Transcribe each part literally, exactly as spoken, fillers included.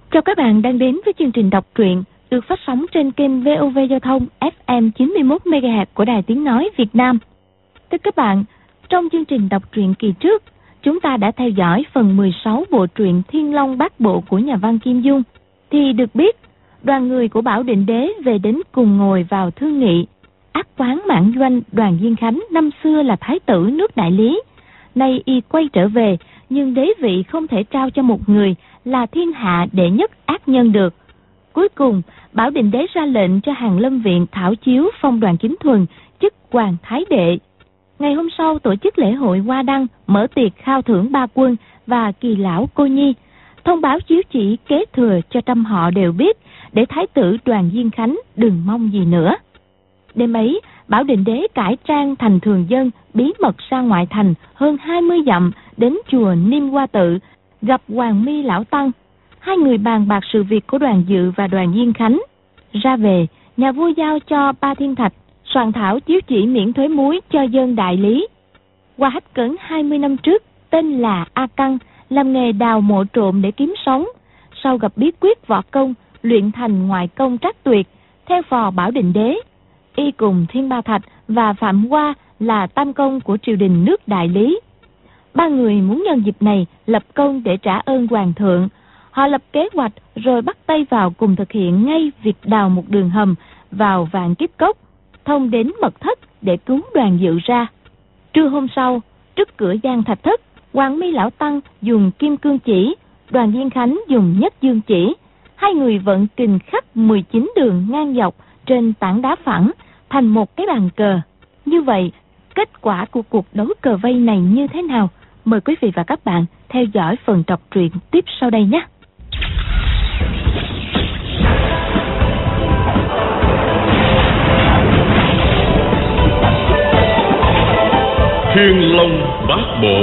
Chào các bạn đang đến với chương trình đọc truyện được phát sóng trên kênh vê o vê Giao thông ép em chín mươi mốt mê ga héc của Đài Tiếng Nói Việt Nam. Thưa các bạn, trong chương trình đọc truyện kỳ trước, chúng ta đã theo dõi phần mười sáu bộ truyện Thiên Long Bát Bộ của nhà văn Kim Dung. Thì được biết, đoàn người của Bảo Định Đế về đến cùng ngồi vào thương nghị. Ác quán Mãn Doanh Đoàn Diên Khánh năm xưa là thái tử nước Đại Lý, nay y quay trở về, nhưng đế vị không thể trao cho một người là thiên hạ đệ nhất ác nhân được. Cuối cùng, Bảo Định Đế ra lệnh cho Hàn Lâm Viện thảo chiếu phong Đoàn Chính Thuần chức hoàng thái đệ. Ngày hôm sau tổ chức lễ hội hoa đăng, mở tiệc khao thưởng ba quân và kỳ lão cô nhi, thông báo chiếu chỉ kế thừa cho trăm họ đều biết, để thái tử Đoàn Diên Khánh đừng mong gì nữa. Đêm ấy, Bảo Định Đế cải trang thành thường dân, bí mật ra ngoại thành hơn hai mươi dặm đến chùa Niêm Hoa Tự, gặp Hoàng Mi lão tăng. Hai người bàn bạc sự việc của Đoàn Dự và Đoàn Diên Khánh. Ra về, nhà vua giao cho Ba Thiên Thạch soạn thảo chiếu chỉ miễn thuế muối cho dân Đại Lý. Qua Hách Cấn hai mươi năm trước, tên là A Căng, làm nghề đào mộ trộm để kiếm sống. Sau gặp bí quyết võ công, luyện thành ngoại công trác tuyệt, theo phò Bảo Định Đế. Y cùng Thiên Ba Thạch và Phạm Hoa là tam công của triều đình nước Đại Lý. Ba người muốn nhân dịp này lập công để trả ơn hoàng thượng. Họ lập kế hoạch rồi bắt tay vào cùng thực hiện ngay việc đào một đường hầm vào Vạn Kiếp Cốc, thông đến mật thất để cứu Đoàn Dự ra. Trưa hôm sau, trước cửa Giang Thạch Thất, Hoàng Mi lão tăng dùng kim cương chỉ, Đoàn Diên Khánh dùng nhất dương chỉ. Hai người vận kình khắc mười chín đường ngang dọc trên tảng đá phẳng thành một cái bàn cờ. Như vậy, kết quả của cuộc đấu cờ vây này như thế nào? Mời quý vị và các bạn theo dõi phần đọc truyện tiếp sau đây nhé. Thiên Long Bát Bộ.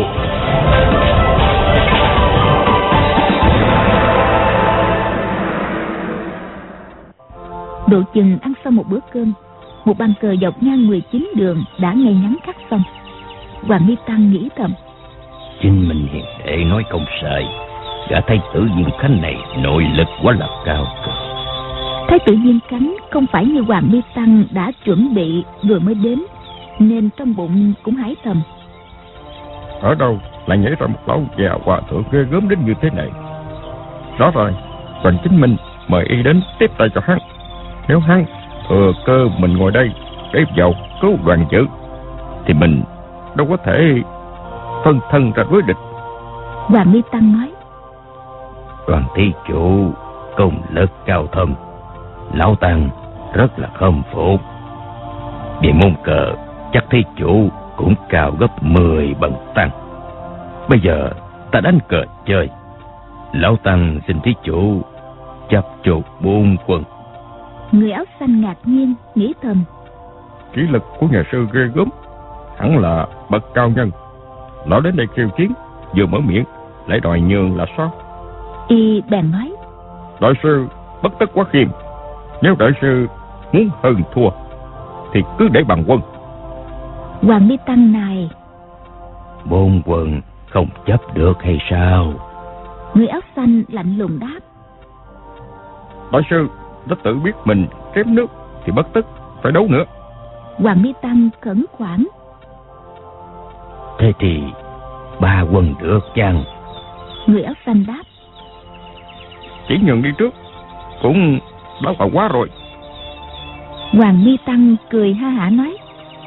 Độ chừng ăn xong một bữa cơm, một bàn cờ dọc ngang mười chín đường đã ngay ngắn khắc xong. Hoàng Mi Tăng nghĩ thầm: Chính mình hiền đệ nói không sai, gã thái tử Diên Khánh này nội lực quá là cao cơ. Thái tử Diên Khánh không phải như Hoàng Mi Tăng đã chuẩn bị vừa mới đến, nên trong bụng cũng hãi thầm: Ở đâu lại nhảy ra một lão già hòa thượng ghê gớm đến như thế này? Rõ rồi, Đoàn Chính Minh mời y đến tiếp tay cho hắn. Nếu hắn thừa cơ mình ngồi đây để vào cứu Đoàn Dự, thì mình đâu có thể phân thân ra đối địch. Hoàng Mi Tăng nói: Đoàn thí chủ công lực cao thâm, lão tăng rất là khâm phục. Về môn cờ chắc thí chủ cũng cao gấp mười bậc tăng. Bây giờ ta đánh cờ chơi, lão tăng xin thí chủ chấp chuột bốn quân. Người áo xanh ngạc nhiên nghĩ thầm: Kỹ lực của nhà sư ghê gớm, hẳn là bậc cao nhân. Lão đến đây khiêu chiến, vừa mở miệng lại đòi nhường là sao? Y bèn nói: Đại sư bất tất quá khiêm. Nếu đại sư muốn hơn thua thì cứ để bằng quân. Hoàng Mi Tăng này: Bốn quân không chấp được hay sao? Người áo xanh lạnh lùng đáp: Đại sư đã tự biết mình kém nước thì bất tất phải đấu nữa. Hoàng Mi Tăng khẩn khoản: Thế thì ba quân được chăng? Người áo xanh đáp: Chỉ nhường đi trước cũng đã vào quá rồi. Hoàng Mi Tăng cười ha hả nói: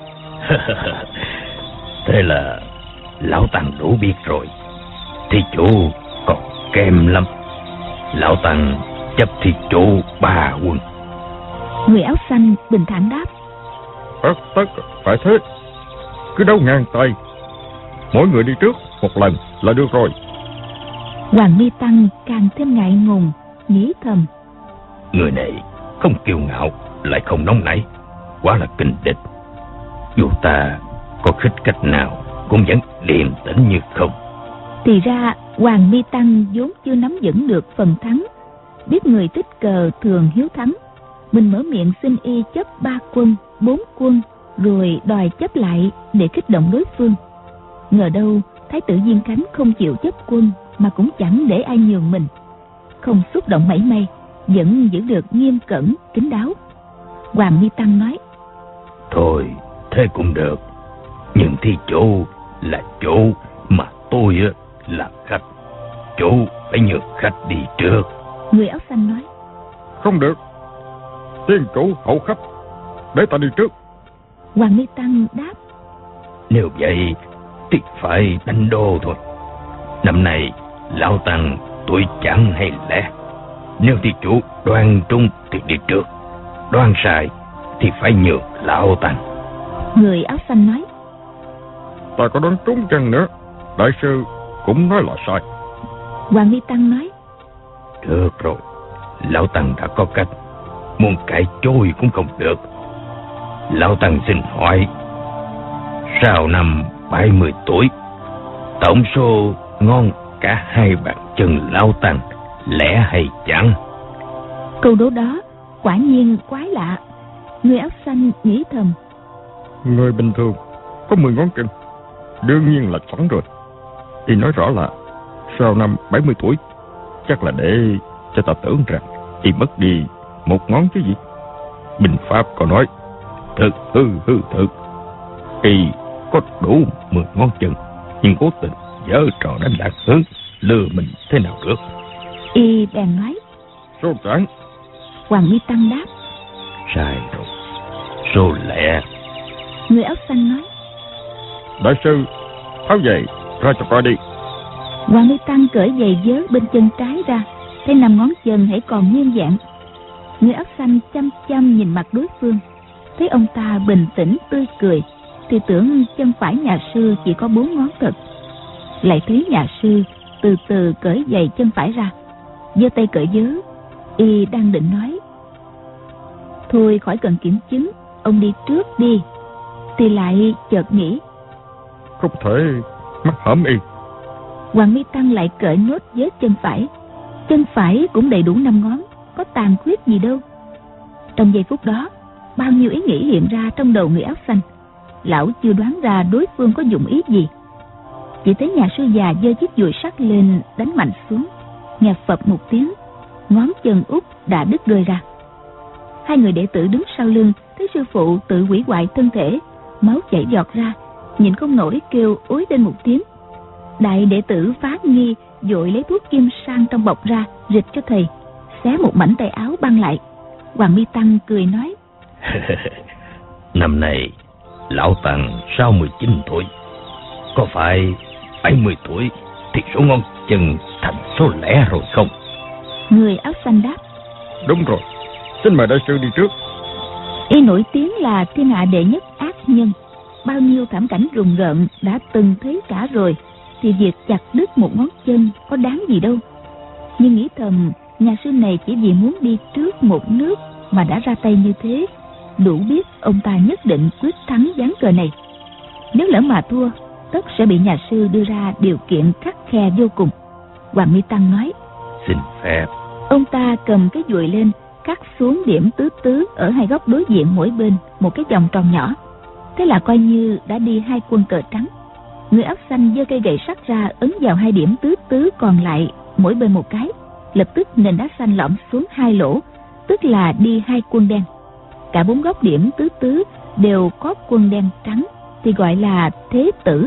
Thế là lão tăng đủ biết rồi. Thí chủ còn kém lắm. Lão tăng chấp thí chủ ba quân. Người áo xanh bình thản đáp: Tất tất phải thế. Cứ đấu ngang tay, mỗi người đi trước một lần là được rồi. Hoàng Mi Tăng càng thêm ngại ngùng, nghĩ thầm: Người này không kiêu ngạo, lại không nóng nảy, quá là kinh địch. Dù ta có khích cách nào cũng vẫn điềm tĩnh như không. Thì ra Hoàng Mi Tăng vốn chưa nắm vững được phần thắng, biết người tích cờ thường hiếu thắng. Mình mở miệng xin y chấp ba quân, bốn quân, rồi đòi chấp lại để kích động đối phương. Ngờ đâu Thái tử Diên Khánh không chịu chấp quân, mà cũng chẳng để ai nhường mình. không xúc động mảy may, vẫn giữ được nghiêm cẩn, kín đáo. Hoàng Mi Tăng nói: Thôi, thế cũng được. Nhưng thí chủ là chủ, mà tôi là khách. Chủ phải nhường khách đi trước. Người áo xanh nói: Không được. Tiên chủ hậu khách, để ta đi trước. Hoàng Mi Tăng đáp: Nếu vậy thì phải đánh đô thôi. Năm nay lão tăng tuổi chẳng hay lẽ. Nếu thí chủ đoan trung thì đi trước, đoan sai thì phải nhường lão tăng. Người áo xanh nói: Ta có đoán trúng chăng nữa, đại sư cũng nói là sai. Hoàng Mi Tăng nói: Được rồi, lão tăng đã có cách, muốn cãi chối cũng không được. Lão tăng xin hỏi, sau năm bảy mươi tuổi, tổng số ngon cả hai bàn chân lão tăng, lẽ hay chẳng? Câu đố đó quả nhiên quái lạ. Người áo xanh nghĩ thầm: Người bình thường có mười ngón chân, đương nhiên là chuẩn rồi. Y nói rõ là sau năm bảy mươi tuổi, chắc là để cho ta tưởng rằng y mất đi một ngón chứ gì. Bình pháp có nói thực hư hư thực. Y có đủ mười ngón chân, nhưng cố tình giở trò đánh lạc hướng, lừa mình thế nào được. Y bèn nói: Số trắng. Hoàng Mi Tăng đáp: Sai rồi, số lẻ. Người áo xanh nói: Đại sư, tháo giày ra cho coi đi. Hoàng Mi Tăng cởi giày vớ bên chân trái ra, thấy năm ngón chân hãy còn nguyên vẹn. Người áo xanh chăm chăm nhìn mặt đối phương, thấy ông ta bình tĩnh tươi cười, thì tưởng chân phải nhà sư chỉ có bốn ngón thật. Lại thấy nhà sư từ từ cởi giày chân phải ra, giơ tay cởi vớ. Y đang định nói: Thôi khỏi cần kiểm chứng, ông đi trước đi, thì lại chợt nghĩ: Không thể mắc hõm y. Hoàng Mi Tăng lại cởi nốt vớ chân phải. Chân phải cũng đầy đủ năm ngón, có tàn khuyết gì đâu. Trong giây phút đó, bao nhiêu ý nghĩ hiện ra trong đầu người áo xanh. Lão chưa đoán ra đối phương có dụng ý gì. Chỉ thấy nhà sư già giơ chiếc dùi sắt lên đánh mạnh xuống, nghe phập một tiếng, ngón chân út đã đứt rơi ra. Hai người đệ tử đứng sau lưng thấy sư phụ tự hủy hoại thân thể, máu chảy giọt ra, nhìn không nổi kêu ối lên một tiếng. Đại đệ tử phá nghi vội lấy thuốc kim sang trong bọc ra rịch cho thầy, xé một mảnh tay áo băng lại. Hoàng Mi Tăng cười nói: Năm nay lão tăng sáu mươi chín tuổi, có phải bảy mươi tuổi thì số ngón chân thành số lẻ rồi không? Người áo xanh đáp: Đúng rồi, xin mời đại sư đi trước. Y nổi tiếng là thiên hạ đệ nhất ác nhân, bao nhiêu thảm cảnh rùng rợn đã từng thấy cả rồi, thì việc chặt đứt một ngón chân có đáng gì đâu. Nhưng nghĩ thầm, nhà sư này chỉ vì muốn đi trước một nước mà đã ra tay như thế, đủ biết ông ta nhất định quyết thắng ván cờ này. Nếu lỡ mà thua, tất sẽ bị nhà sư đưa ra điều kiện khắt khe vô cùng. Hoàng Mi Tăng nói: Xin phép. Ông ta cầm cái dùi lên, cắt xuống điểm tứ tứ ở hai góc đối diện mỗi bên một cái vòng tròn nhỏ. Thế là coi như đã đi hai quân cờ trắng. Người áo xanh giơ cây gậy sắt ra ấn vào hai điểm tứ tứ còn lại mỗi bên một cái, lập tức nền đá xanh lõm xuống hai lỗ, tức là đi hai quân đen. Cả bốn góc điểm tứ tứ đều có quân đen trắng, thì gọi là thế tử.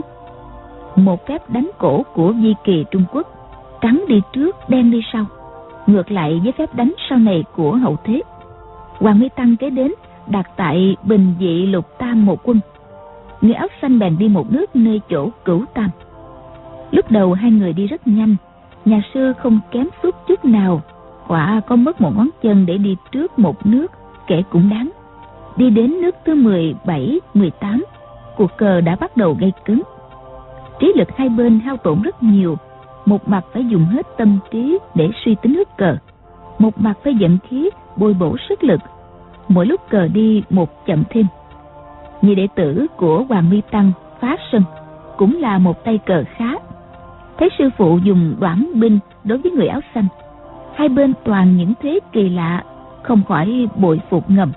Một phép đánh cổ của Di Kỳ Trung Quốc, trắng đi trước, đen đi sau, ngược lại với phép đánh sau này của Hậu Thế. Hoàng Mi Tăng kế đến đặt tại Bình Dị Lục Tam một quân. Người áo xanh bèn đi một nước nơi chỗ Cửu Tam. Lúc đầu hai người đi rất nhanh, nhà sư không kém suốt chút nào, quả có mất một ngón chân để đi trước một nước kể cũng đáng. Đi đến nước thứ mười bảy, mười tám, cuộc cờ đã bắt đầu gây cứng. Trí lực hai bên hao tổn rất nhiều, một mặt phải dùng hết tâm trí để suy tính nước cờ, một mặt phải vận khí bồi bổ sức lực. Mỗi lúc cờ đi một chậm thêm. Nhị đệ tử của Hoàng Mi Tăng Phá Sân cũng là một tay cờ khá. Thấy sư phụ dùng đoản binh đối với người áo xanh, hai bên toàn những thế kỳ lạ, không khỏi bội phục ngầm.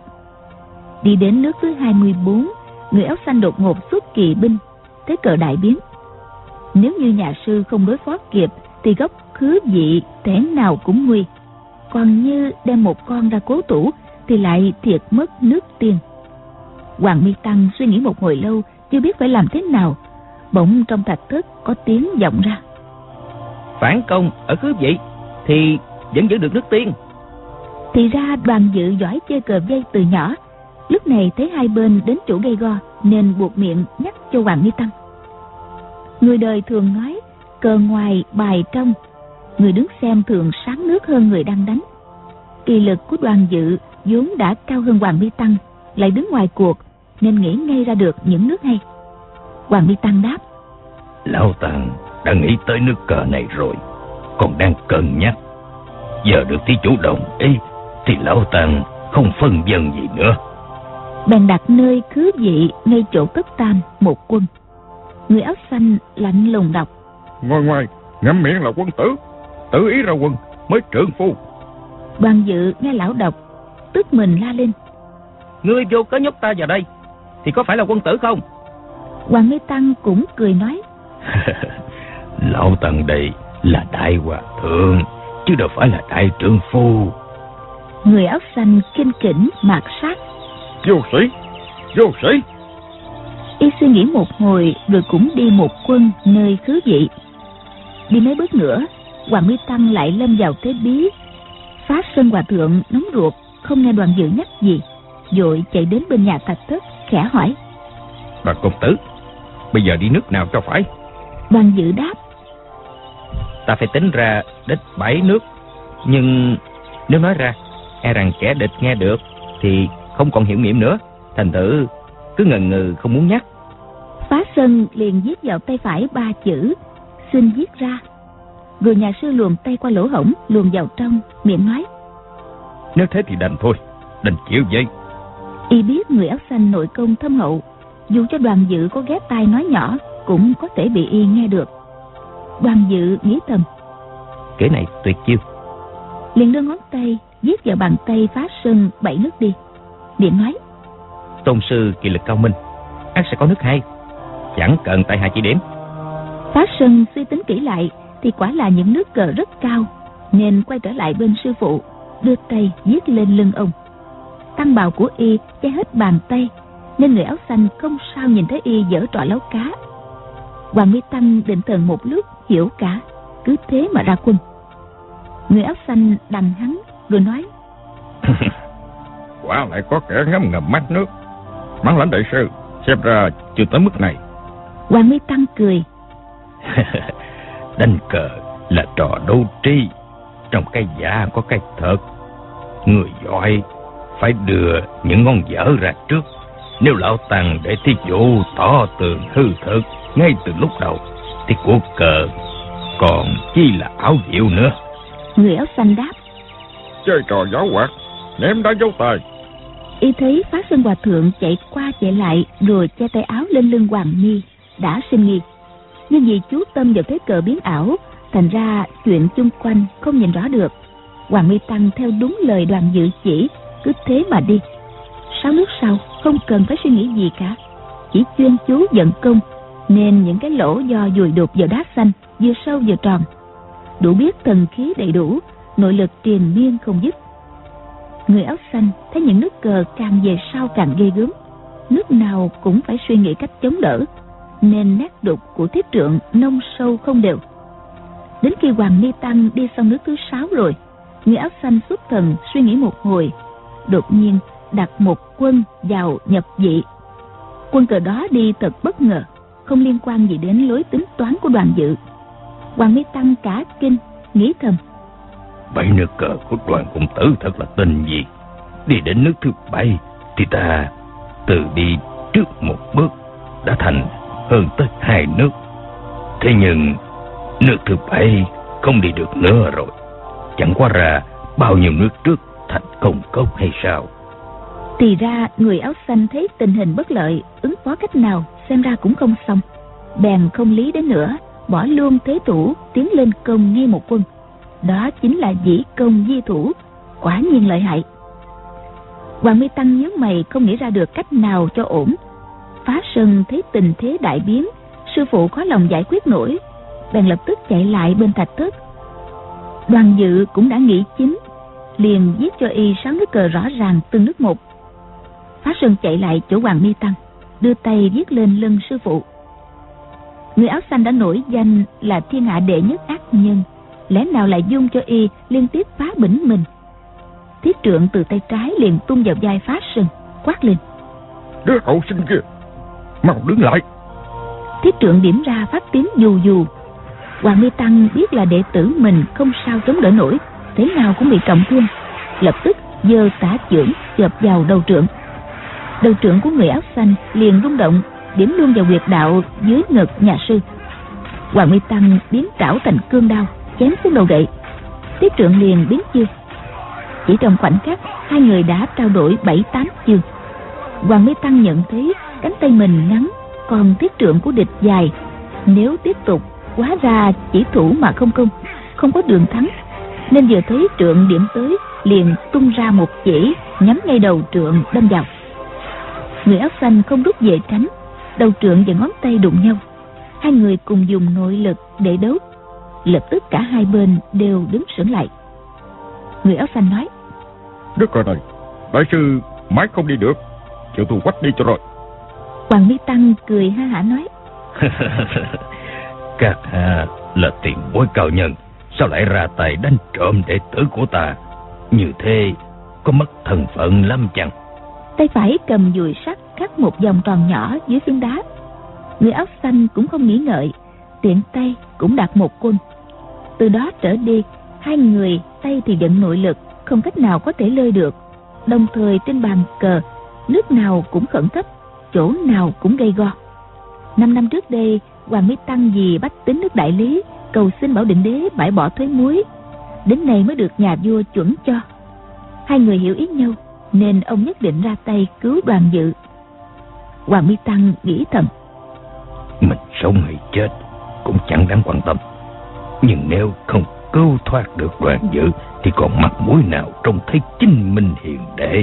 Đi đến nước thứ hai mươi bốn, người áo xanh đột ngột xuất kỳ binh, thế cờ đại biến. Nếu như nhà sư không đối phó kịp thì góc khứ vị thế nào cũng nguy. Còn như đem một con ra cố thủ thì lại thiệt mất nước tiên. Hoàng Mi Tăng suy nghĩ một hồi lâu, chưa biết phải làm thế nào. Bỗng trong thạch thất có tiếng vọng ra: phản công ở khứ vị thì vẫn giữ được nước tiên. Thì ra Đoàn Dự giỏi chơi cờ vây từ nhỏ, lúc này thấy hai bên đến chỗ gây go nên buộc miệng nhắc cho Hoàng Mi Tăng. Người đời thường nói cờ ngoài bài trong, người đứng xem thường sáng nước hơn người đang đánh. Kỳ lực của Đoàn Dự vốn đã cao hơn Hoàng Mi Tăng, lại đứng ngoài cuộc nên nghĩ ngay ra được những nước hay. Hoàng Mi Tăng đáp: Lão Tăng đã nghĩ tới nước cờ này rồi, còn đang cân nhắc. Giờ được thí chủ đồng ý thì Lão Tăng không phân vân gì nữa. Bèn đặt nơi khứ vị ngay chỗ Tất Tam một quân. Người áo xanh lạnh lùng đọc: Ngoài ngoài ngậm miệng là quân tử, tự ý ra quân mới trượng phu. Đoàn Dự nghe lão đọc, tức mình la lên: Ngươi vô cớ nhốt ta vào đây thì có phải là quân tử không? Hoàng Mi Tăng cũng cười nói: Lão Tăng đây là đại hòa thượng, chứ đâu phải là đại trượng phu. Người áo xanh kinh kỉnh mạt sát: Vô sĩ, vô sĩ. Y suy nghĩ một hồi rồi cũng đi một quân nơi khứ vị. Đi mấy bước nữa, Hoàng Mi Tăng lại lâm vào thế bí. Phá Sơn hòa thượng nóng ruột, không nghe Đoàn Dự nhắc gì, vội chạy đến bên nhà thạch thất khẽ hỏi: Đoàn công tử, bây giờ đi nước nào cho phải? Đoàn Dự đáp: Ta phải tính ra đích bảy nước, nhưng nếu nói ra e rằng kẻ địch nghe được thì không còn hiệu nghiệm nữa, thành thử cứ ngần ngừ không muốn nhắc. Phá Sơn liền viết vào tay phải ba chữ: xin viết ra. Rồi nhà sư luồn tay qua lỗ hổng luồn vào trong, miệng nói: Nếu thế thì đành thôi, đành chịu vậy. Y biết người áo xanh nội công thâm hậu, dù cho Đoàn Dự có ghé tai nói nhỏ cũng có thể bị Y nghe được. Đoàn Dự nghĩ thầm: Kế này tuyệt chiêu. Liền đưa ngón tay viết vào bàn tay Phá Sơn bảy nước đi, miệng nói: Tôn sư kỳ lực cao minh, ắt sẽ có nước hay, chẳng cần tại hạ chỉ điểm. Phá Sơn suy tính kỹ lại thì quả là những nước cờ rất cao, nên quay trở lại bên sư phụ, đưa tay viết lên lưng ông. Tăng bào của Y che hết bàn tay, nên người áo xanh không sao nhìn thấy Y giở trò lấu cá. Hoàng Mi Tăng định thần một lúc hiểu cả, cứ thế mà ra quân. Người áo xanh đằng hắn rồi nói: Quả lại có kẻ ngấm ngầm mắt nước. Bản lãnh đại sư xem ra chưa tới mức này. Hoàng Mi Tăng cười: Đánh cờ là trò đấu trí, trong cái giả có cái thật. Người giỏi phải đưa những ngón dở ra trước. Nếu Lão Tăng để thí chủ tỏ tường hư thực ngay từ lúc đầu thì cuộc cờ còn chi là ảo diệu nữa. Người áo xanh đáp: Chơi trò gió quạt, ném đá dấu tài. Y thấy Phá Sơn hòa thượng chạy qua chạy lại rồi che tay áo lên lưng Hoàng Mi, đã sinh nghi. Nhưng vì chú tâm vào thế cờ biến ảo, thành ra chuyện chung quanh không nhìn rõ được. Hoàng Mi Tăng theo đúng lời Đoàn Dự chỉ, cứ thế mà đi. Sáu nước sau không cần phải suy nghĩ gì cả, chỉ chuyên chú vận công, nên những cái lỗ do dùi đục vào đá xanh vừa sâu vừa tròn, đủ biết thần khí đầy đủ, nội lực triền miên không dứt. Người áo xanh thấy những nước cờ càng về sau càng ghê gớm, nước nào cũng phải suy nghĩ cách chống đỡ, nên nét đục của thiết trượng nông sâu không đều. Đến khi Hoàng Mi Tăng đi xong nước thứ sáu rồi, người áo xanh xuất thần suy nghĩ một hồi, đột nhiên đặt một quân vào nhập vị. Quân cờ đó đi thật bất ngờ, không liên quan gì đến lối tính toán của Đoàn Dự. Hoàng Mi Tăng cả kinh, nghĩ thầm: Bảy nước cờ của Đoàn công tử thật là tinh vi. Đi đến nước thứ bảy thì ta từ đi trước một bước đã thành hơn tới hai nước. Thế nhưng nước thứ bảy không đi được nữa rồi. Chẳng qua ra bao nhiêu nước trước thành công cốc hay sao? Thì ra người áo xanh thấy tình hình bất lợi, ứng phó cách nào xem ra cũng không xong, bèn không lý đến nữa, bỏ luôn thế thủ tiến lên công ngay một quân. Đó chính là dĩ công di thủ, quả nhiên lợi hại. Hoàng Mi Tăng nhớ mày không nghĩ ra được cách nào cho ổn. Phá Sơn thấy tình thế đại biến, sư phụ khó lòng giải quyết nổi, bèn lập tức chạy lại bên thạch thất, Đoàn Dự cũng đã nghĩ chính, liền viết cho y sáu nước cờ rõ ràng từng nước một. Phá Sơn chạy lại chỗ Hoàng Mi Tăng, đưa tay viết lên lưng sư phụ. Người áo xanh đã nổi danh là thiên hạ đệ nhất ác nhân, lẽ nào lại dung cho y liên tiếp phá bỉnh mình? Thiết Trượng từ tay trái liền tung vào vai Phá Sơn, quát lên: Đứa hậu sinh kia, mau đứng lại! Thiết Trượng điểm ra phát tiếng dù dù. Hoàng Mi Tăng biết là đệ tử mình không sao chống đỡ nổi, thế nào cũng bị trọng thương, lập tức giơ tả chưởng chộp vào đầu trượng. Đầu trượng của người áo xanh liền rung động, điểm luôn vào huyệt đạo dưới ngực nhà sư. Hoàng Mi Tăng biến trảo thành cương đao, chém xuống đầu đệ. Thiết Trượng liền biến chiêu. Chỉ trong khoảnh khắc, hai người đã trao đổi bảy tám chiêu. Hoàng Mi Tăng nhận thấy cánh tay mình ngắn, còn Thiết Trượng của địch dài, nếu tiếp tục hóa ra chỉ thủ mà không công, không có đường thắng, nên vừa thấy trượng điểm tới liền tung ra một chỉ nhắm ngay đầu trượng đâm vào. Người áo xanh không rút về tránh, đầu trượng và ngón tay đụng nhau, hai người cùng dùng nội lực để đấu. Lập tức cả hai bên đều đứng sững lại. Người áo xanh nói: Đức cờ này, đại sư mãi không đi được, chịu thù quách đi cho rồi. Hoàng Mi Tăng cười ha hả nói: Các hạ là tiền bối cao nhân, sao lại ra tay đánh trộm đệ tử của ta? Như thế có mất thân phận lắm chăng? Tay phải cầm dùi sắt khắc một vòng tròn nhỏ dưới phiến đá. Người áo xanh cũng không nghĩ ngợi, tiện tay cũng đặt một quân. Từ đó trở đi, hai người tay thì vận nội lực, không cách nào có thể lơi được. Đồng thời trên bàn cờ, nước nào cũng khẩn cấp, chỗ nào cũng gây go. Năm năm trước đây, Hoàng Mi Tăng vì bách tính nước Đại Lý cầu xin Bảo Định Đế bãi bỏ thuế muối, đến nay mới được nhà vua chuẩn cho. Hai người hiểu ý nhau, nên ông nhất định ra tay cứu Đoàn Dự. Hoàng Mi Tăng nghĩ thầm: Mình sống hay chết cũng chẳng đáng quan tâm, nhưng nếu không cứu thoát được Đoàn Dự thì còn mặt mũi nào trông thấy chính mình hiền đệ.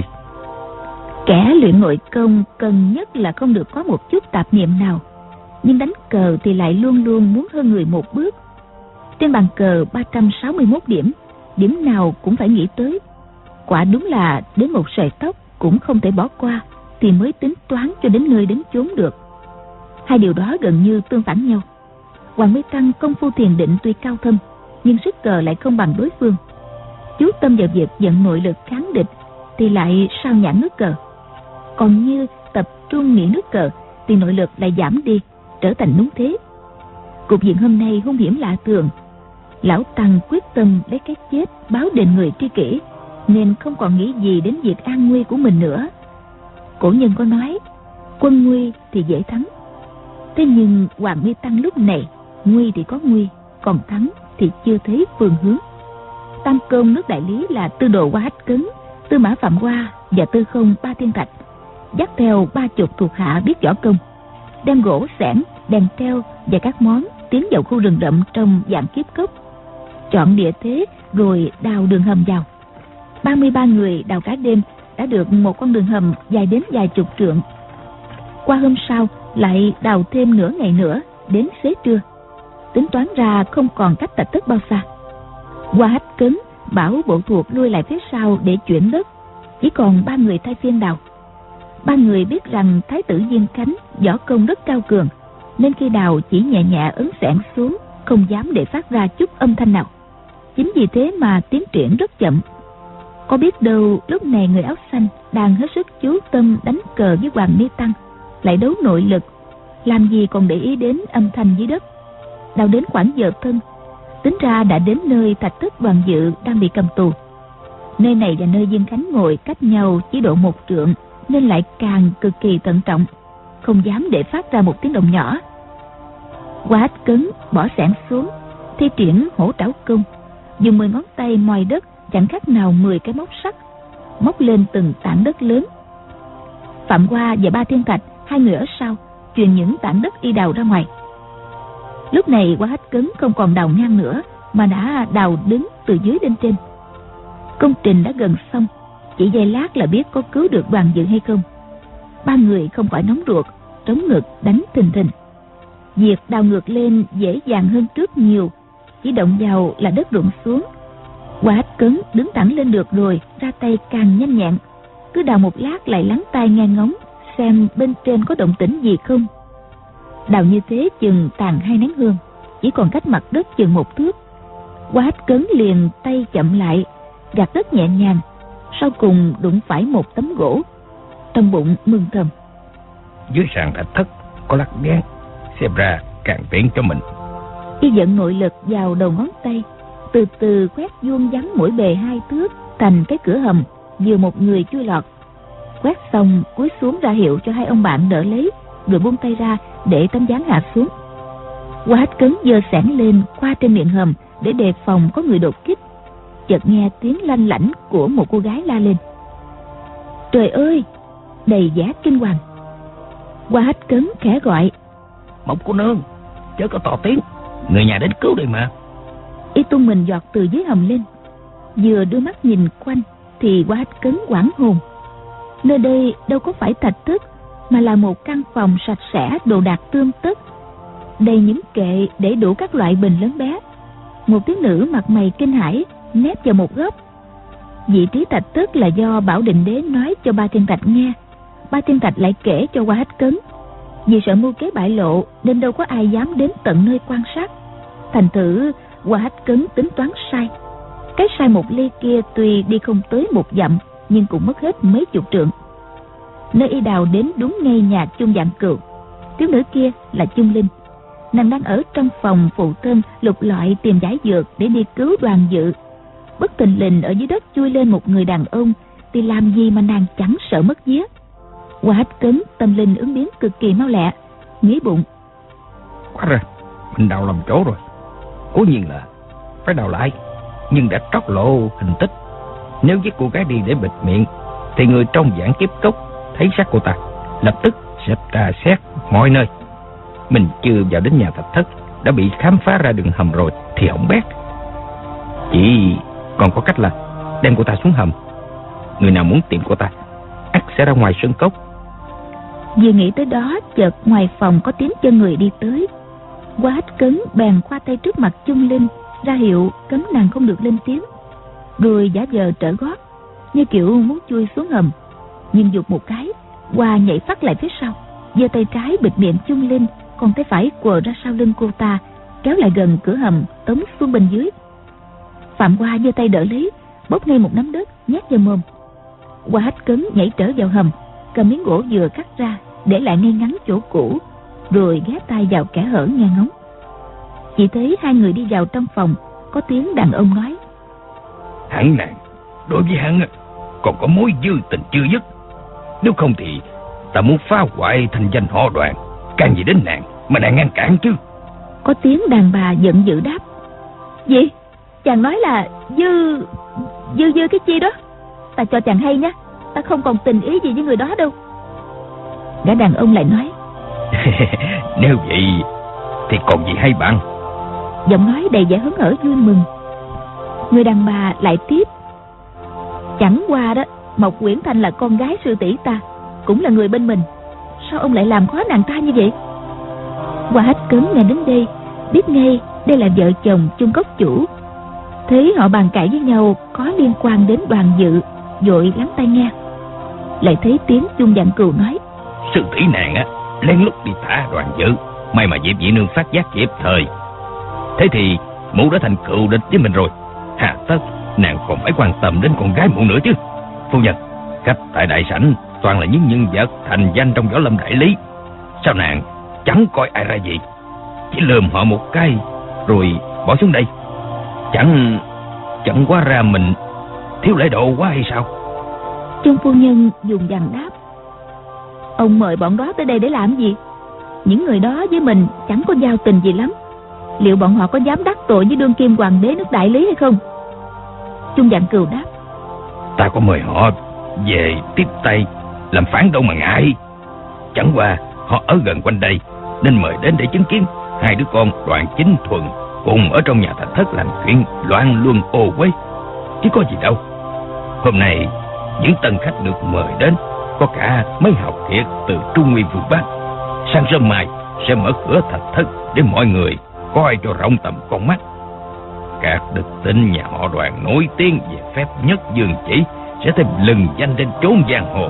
Kẻ luyện nội công cần nhất là không được có một chút tạp niệm nào, nhưng đánh cờ thì lại luôn luôn muốn hơn người một bước. Trên bàn cờ ba trăm sáu mươi mốt điểm, điểm nào cũng phải nghĩ tới. Quả đúng là đến một sợi tóc cũng không thể bỏ qua thì mới tính toán cho đến nơi đến chốn được. Hai điều đó gần như tương phản nhau. Hoàng Mi Tăng công phu thiền định tuy cao thâm, nhưng sức cờ lại không bằng đối phương. Chú tâm vào việc vận nội lực kháng địch thì lại sao nhãn nước cờ. Còn như tập trung nghĩ nước cờ thì nội lực lại giảm đi, trở thành núng thế. Cục diện hôm nay hung hiểm lạ thường. Lão Tăng quyết tâm lấy cái chết báo đền người tri kỷ, nên không còn nghĩ gì đến việc an nguy của mình nữa. Cổ nhân có nói, quân nguy thì dễ thắng. Thế nhưng Hoàng Mi Tăng lúc này, nguy thì có nguy, còn thắng thì chưa thấy phương hướng. Tam công nước Đại Lý là Tư Đồ Qua Hách Cấn, Tư Mã Phạm Hoa và Tư Không Ba Thiên Thạch, dắt theo ba chục thuộc hạ biết võ công, đem gỗ xẻng, đèn treo và các món tiến vào khu rừng rậm trong Vạn Kiếp Cốc, chọn địa thế rồi đào đường hầm vào. ba mươi ba người đào cả đêm đã được một con đường hầm dài đến vài chục trượng. Qua hôm sau lại đào thêm nửa ngày nữa đến xế trưa. Tính toán ra không còn cách Thạch Thất bao xa. Qua Hách Cấn bảo bộ thuộc lui lại phía sau để chuyển đất, chỉ còn ba người thay phiên đào. Ba người biết rằng Thái tử Diên Khánh võ công rất cao cường, nên khi đào chỉ nhẹ nhẹ ấn xẻng xuống, không dám để phát ra chút âm thanh nào. Chính vì thế mà tiến triển rất chậm. Có biết đâu lúc này người áo xanh đang hết sức chú tâm đánh cờ với Hoàng Mi Tăng, lại đấu nội lực, làm gì còn để ý đến âm thanh dưới đất. Đào đến khoảng giờ thân, tính ra đã đến nơi Thạch Thất Đoàn Dự đang bị cầm tù. Nơi này và nơi Diên Khánh ngồi cách nhau chỉ độ một trượng, nên lại càng cực kỳ thận trọng, không dám để phát ra một tiếng động nhỏ. Qua Hách Cấn bỏ xẻng xuống, thi triển hổ trảo công, dùng mười ngón tay moi đất chẳng khác nào mười cái móc sắt, móc lên từng tảng đất lớn. Phạm Hoa và Ba Thiên Thạch, hai người ở sau, truyền những tảng đất y đào ra ngoài. Lúc này Qua Hách Cấn không còn đào ngang nữa, mà đã đào đứng từ dưới lên trên. Công trình đã gần xong, chỉ giây lát là biết có cứu được Đoàn Dự hay không. Ba người không khỏi nóng ruột, trống ngực đánh thình thình. Việc đào ngược lên dễ dàng hơn trước nhiều, chỉ động vào là đất rụng xuống, Cấn đứng thẳng lên được rồi, ra tay càng nhanh nhẹn. Cứ đào một lát lại lắng tai nghe ngóng, xem bên trên có động tĩnh gì không. Đào như thế chừng tàn hai nén hương, chỉ còn cách mặt đất chừng một thước. Quá Hách Cấn liền tay chậm lại, gạt đất nhẹ nhàng, sau cùng đụng phải một tấm gỗ. Trong bụng mừng thầm: dưới sàn thạch thất có lắc đen, xem ra càng tiện cho mình. Y dẫn nội lực vào đầu ngón tay, từ từ quét vuông vắn mỗi bề hai thước thành cái cửa hầm vừa một người chui lọt. Quét xong cúi xuống ra hiệu cho hai ông bạn đỡ lấy, rồi buông tay ra để tấm ván hạ xuống. Quá Hách Cấn giơ xẻng lên qua trên miệng hầm để đề phòng có người đột kích. Chợt nghe tiếng lanh lảnh của một cô gái la lên: trời ơi! Đầy vẻ kinh hoàng. Quá Hách Cấn khẽ gọi: Mộc cô nương, chớ có to tiếng, người nhà đến cứu đây mà. Y tung mình giọt từ dưới hầm lên, vừa đưa mắt nhìn quanh thì Quá Hách Cấn hoảng hồn. Nơi đây đâu có phải thạch thất, mà là một căn phòng sạch sẽ, đồ đạc tươm tất, đầy những kệ để đủ các loại bình lớn bé. Một thiếu nữ mặt mày kinh hãi nép vào một góc. Vị trí thạch thất là do Bảo Định Đế nói cho Ba Thiên Thạch nghe. Ba Thiên Thạch lại kể cho Quá Hách Cấn. Vì sợ mưu kế bại lộ nên đâu có ai dám đến tận nơi quan sát. Thành thử Quá Hách Cấn tính toán sai. Cái sai một ly kia tuy đi không tới một dặm, nhưng cũng mất hết mấy chục trượng. Nơi y đào đến đúng ngay nhà Chung Vạn Cừu. Thiếu nữ kia là Chung Linh. Nàng đang ở trong phòng phụ thân lục lọi tìm giải dược để đi cứu Đoàn Dự. Bất thình lình ở dưới đất chui lên một người đàn ông, thì làm gì mà nàng chẳng sợ mất vía. Quá Hách Cấn tâm linh ứng biến cực kỳ mau lẹ, nghĩ bụng: Quá ra mình đào lầm chỗ rồi. Cố nhiên là phải đào lại, nhưng đã trót lộ hình tích. Nếu giết cô gái đi để bịt miệng, thì người trong Vạn Kiếp Cốc thấy xác cô ta lập tức sẽ tra xét mọi nơi. Mình chưa vào đến nhà thạch thất đã bị khám phá ra đường hầm rồi thì hỏng bét. Chỉ còn có cách là đem cô ta xuống hầm. Người nào muốn tìm cô ta ắt sẽ ra ngoài sân cốc. Vừa nghĩ tới đó, chợt ngoài phòng có tiếng chân người đi tới. Quá Hách Cấn bèn khoa tay trước mặt Chung Linh, ra hiệu cấm nàng không được lên tiếng, rồi giả vờ trở gót như kiểu muốn chui xuống hầm. Nhưng giục một cái, Hoa nhảy phát lại phía sau, giơ tay trái bịt miệng Chung Linh, còn tay phải quờ ra sau lưng cô ta, kéo lại gần cửa hầm tống xuống bên dưới. Phạm Hoa giơ tay đỡ lấy, bóp ngay một nắm đất nhét vào mồm. Quá Hách Cấn nhảy trở vào hầm, cầm miếng gỗ vừa cắt ra để lại ngay ngắn chỗ cũ, rồi ghé tai vào kẽ hở nghe ngóng. Chỉ thấy hai người đi vào trong phòng, có tiếng đàn ông nói: Hẳn nàng đối với hắn còn có mối dư tình chưa dứt, nếu không thì ta muốn phá hoại thành danh họ Đoàn, càng gì đến nàng mà nàng ngăn cản chứ. Có tiếng đàn bà giận dữ đáp: Gì? Chàng nói là dư dư dư cái chi đó? Ta cho chàng hay nhé, ta không còn tình ý gì với người đó đâu. Gã đàn ông lại nói: Nếu vậy thì còn gì hay bạn? Giọng nói đầy vẻ hớn hở vui mừng. Người đàn bà lại tiếp: Chẳng qua đó, Mộc Uyển Thanh là con gái sư tỷ ta, cũng là người bên mình. Sao ông lại làm khó nàng ta như vậy? Quá Hách Cấn nghe đến đây, biết ngay đây là vợ chồng Chung Cốc chủ. Thấy họ bàn cãi với nhau có liên quan đến Đoàn Dự, vội lắng tai nghe. Lại thấy tiếng Chung Vạn Cừu nói: Sư tỷ nàng á lén lút đi thả Đoàn Dự, may mà Diệp Dị Nương phát giác kịp thời. Thế thì mụ đã thành cựu địch với mình rồi, hà tất nàng còn phải quan tâm đến con gái mụ nữa chứ. Phu nhân, khách tại đại sảnh toàn là những nhân vật thành danh trong võ lâm đại lý, sao nàng chẳng coi ai ra gì, chỉ lườm họ một cái rồi bỏ xuống đây? Chẳng chẳng quá ra mình thiếu lễ độ quá hay sao? Chung phu nhân dùng dằn đáp: Ông mời bọn đó tới đây để làm gì? Những người đó với mình chẳng có giao tình gì lắm. Liệu bọn họ có dám đắc tội với đương kim hoàng đế nước đại lý hay không? Chung Vạn Cừu đáp: Ta có mời họ về tiếp tay làm phản đâu mà ngại. Chẳng qua họ ở gần quanh đây nên mời đến để chứng kiến hai đứa con Đoàn Chính Thuần cùng ở trong nhà thạch thất làm chuyện loạn luân ô uế, chứ có gì đâu. Hôm nay những tân khách được mời đến có cả mấy học kiệt từ Trung Nguyên phương Bắc. Sáng sớm mai sẽ mở cửa thạch thất để mọi người coi cho rộng tầm con mắt. Các đức tính nhà họ Đoàn nổi tiếng về phép nhất dương chỉ sẽ thêm lừng danh trên chốn giang hồ.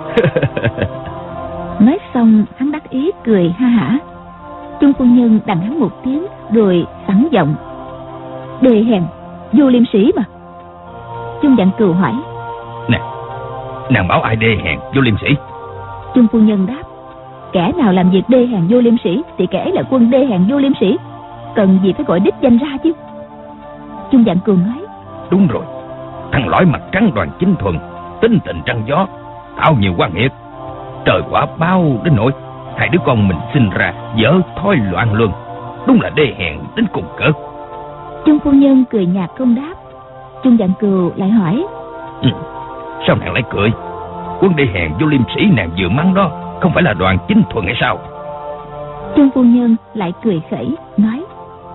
Nói xong hắn đắc ý cười ha hả. Trung phu nhân đằng hắn một tiếng rồi sẵn giọng: Đê hèn vô liêm sĩ mà. Trung Vạn Cừu hỏi: Nè, nàng bảo ai đê hèn vô liêm sĩ? Trung phu nhân đáp: Kẻ nào làm việc đê hèn vô liêm sĩ thì kẻ ấy là quân đê hèn vô liêm sĩ, cần gì phải gọi đích danh ra chứ. Trung Vạn Cừu nói: Đúng rồi, thằng lõi mặt trắng Đoàn Chính Thuần tính tình trăng gió, tạo nhiều quan nghiệt, trời quả bao đến nỗi hai đứa con mình sinh ra dở thói loạn luân, đúng là đê hèn đến cùng cực. Trung phu nhân cười nhạt không đáp. Trung Vạn Cừu lại hỏi: ừ, Sao nàng lại cười? Quân đê hèn vô liêm sĩ nàng vừa mắng đó không phải là Đoàn Chính Thuần hay sao? Trung phu nhân lại cười khẩy nói: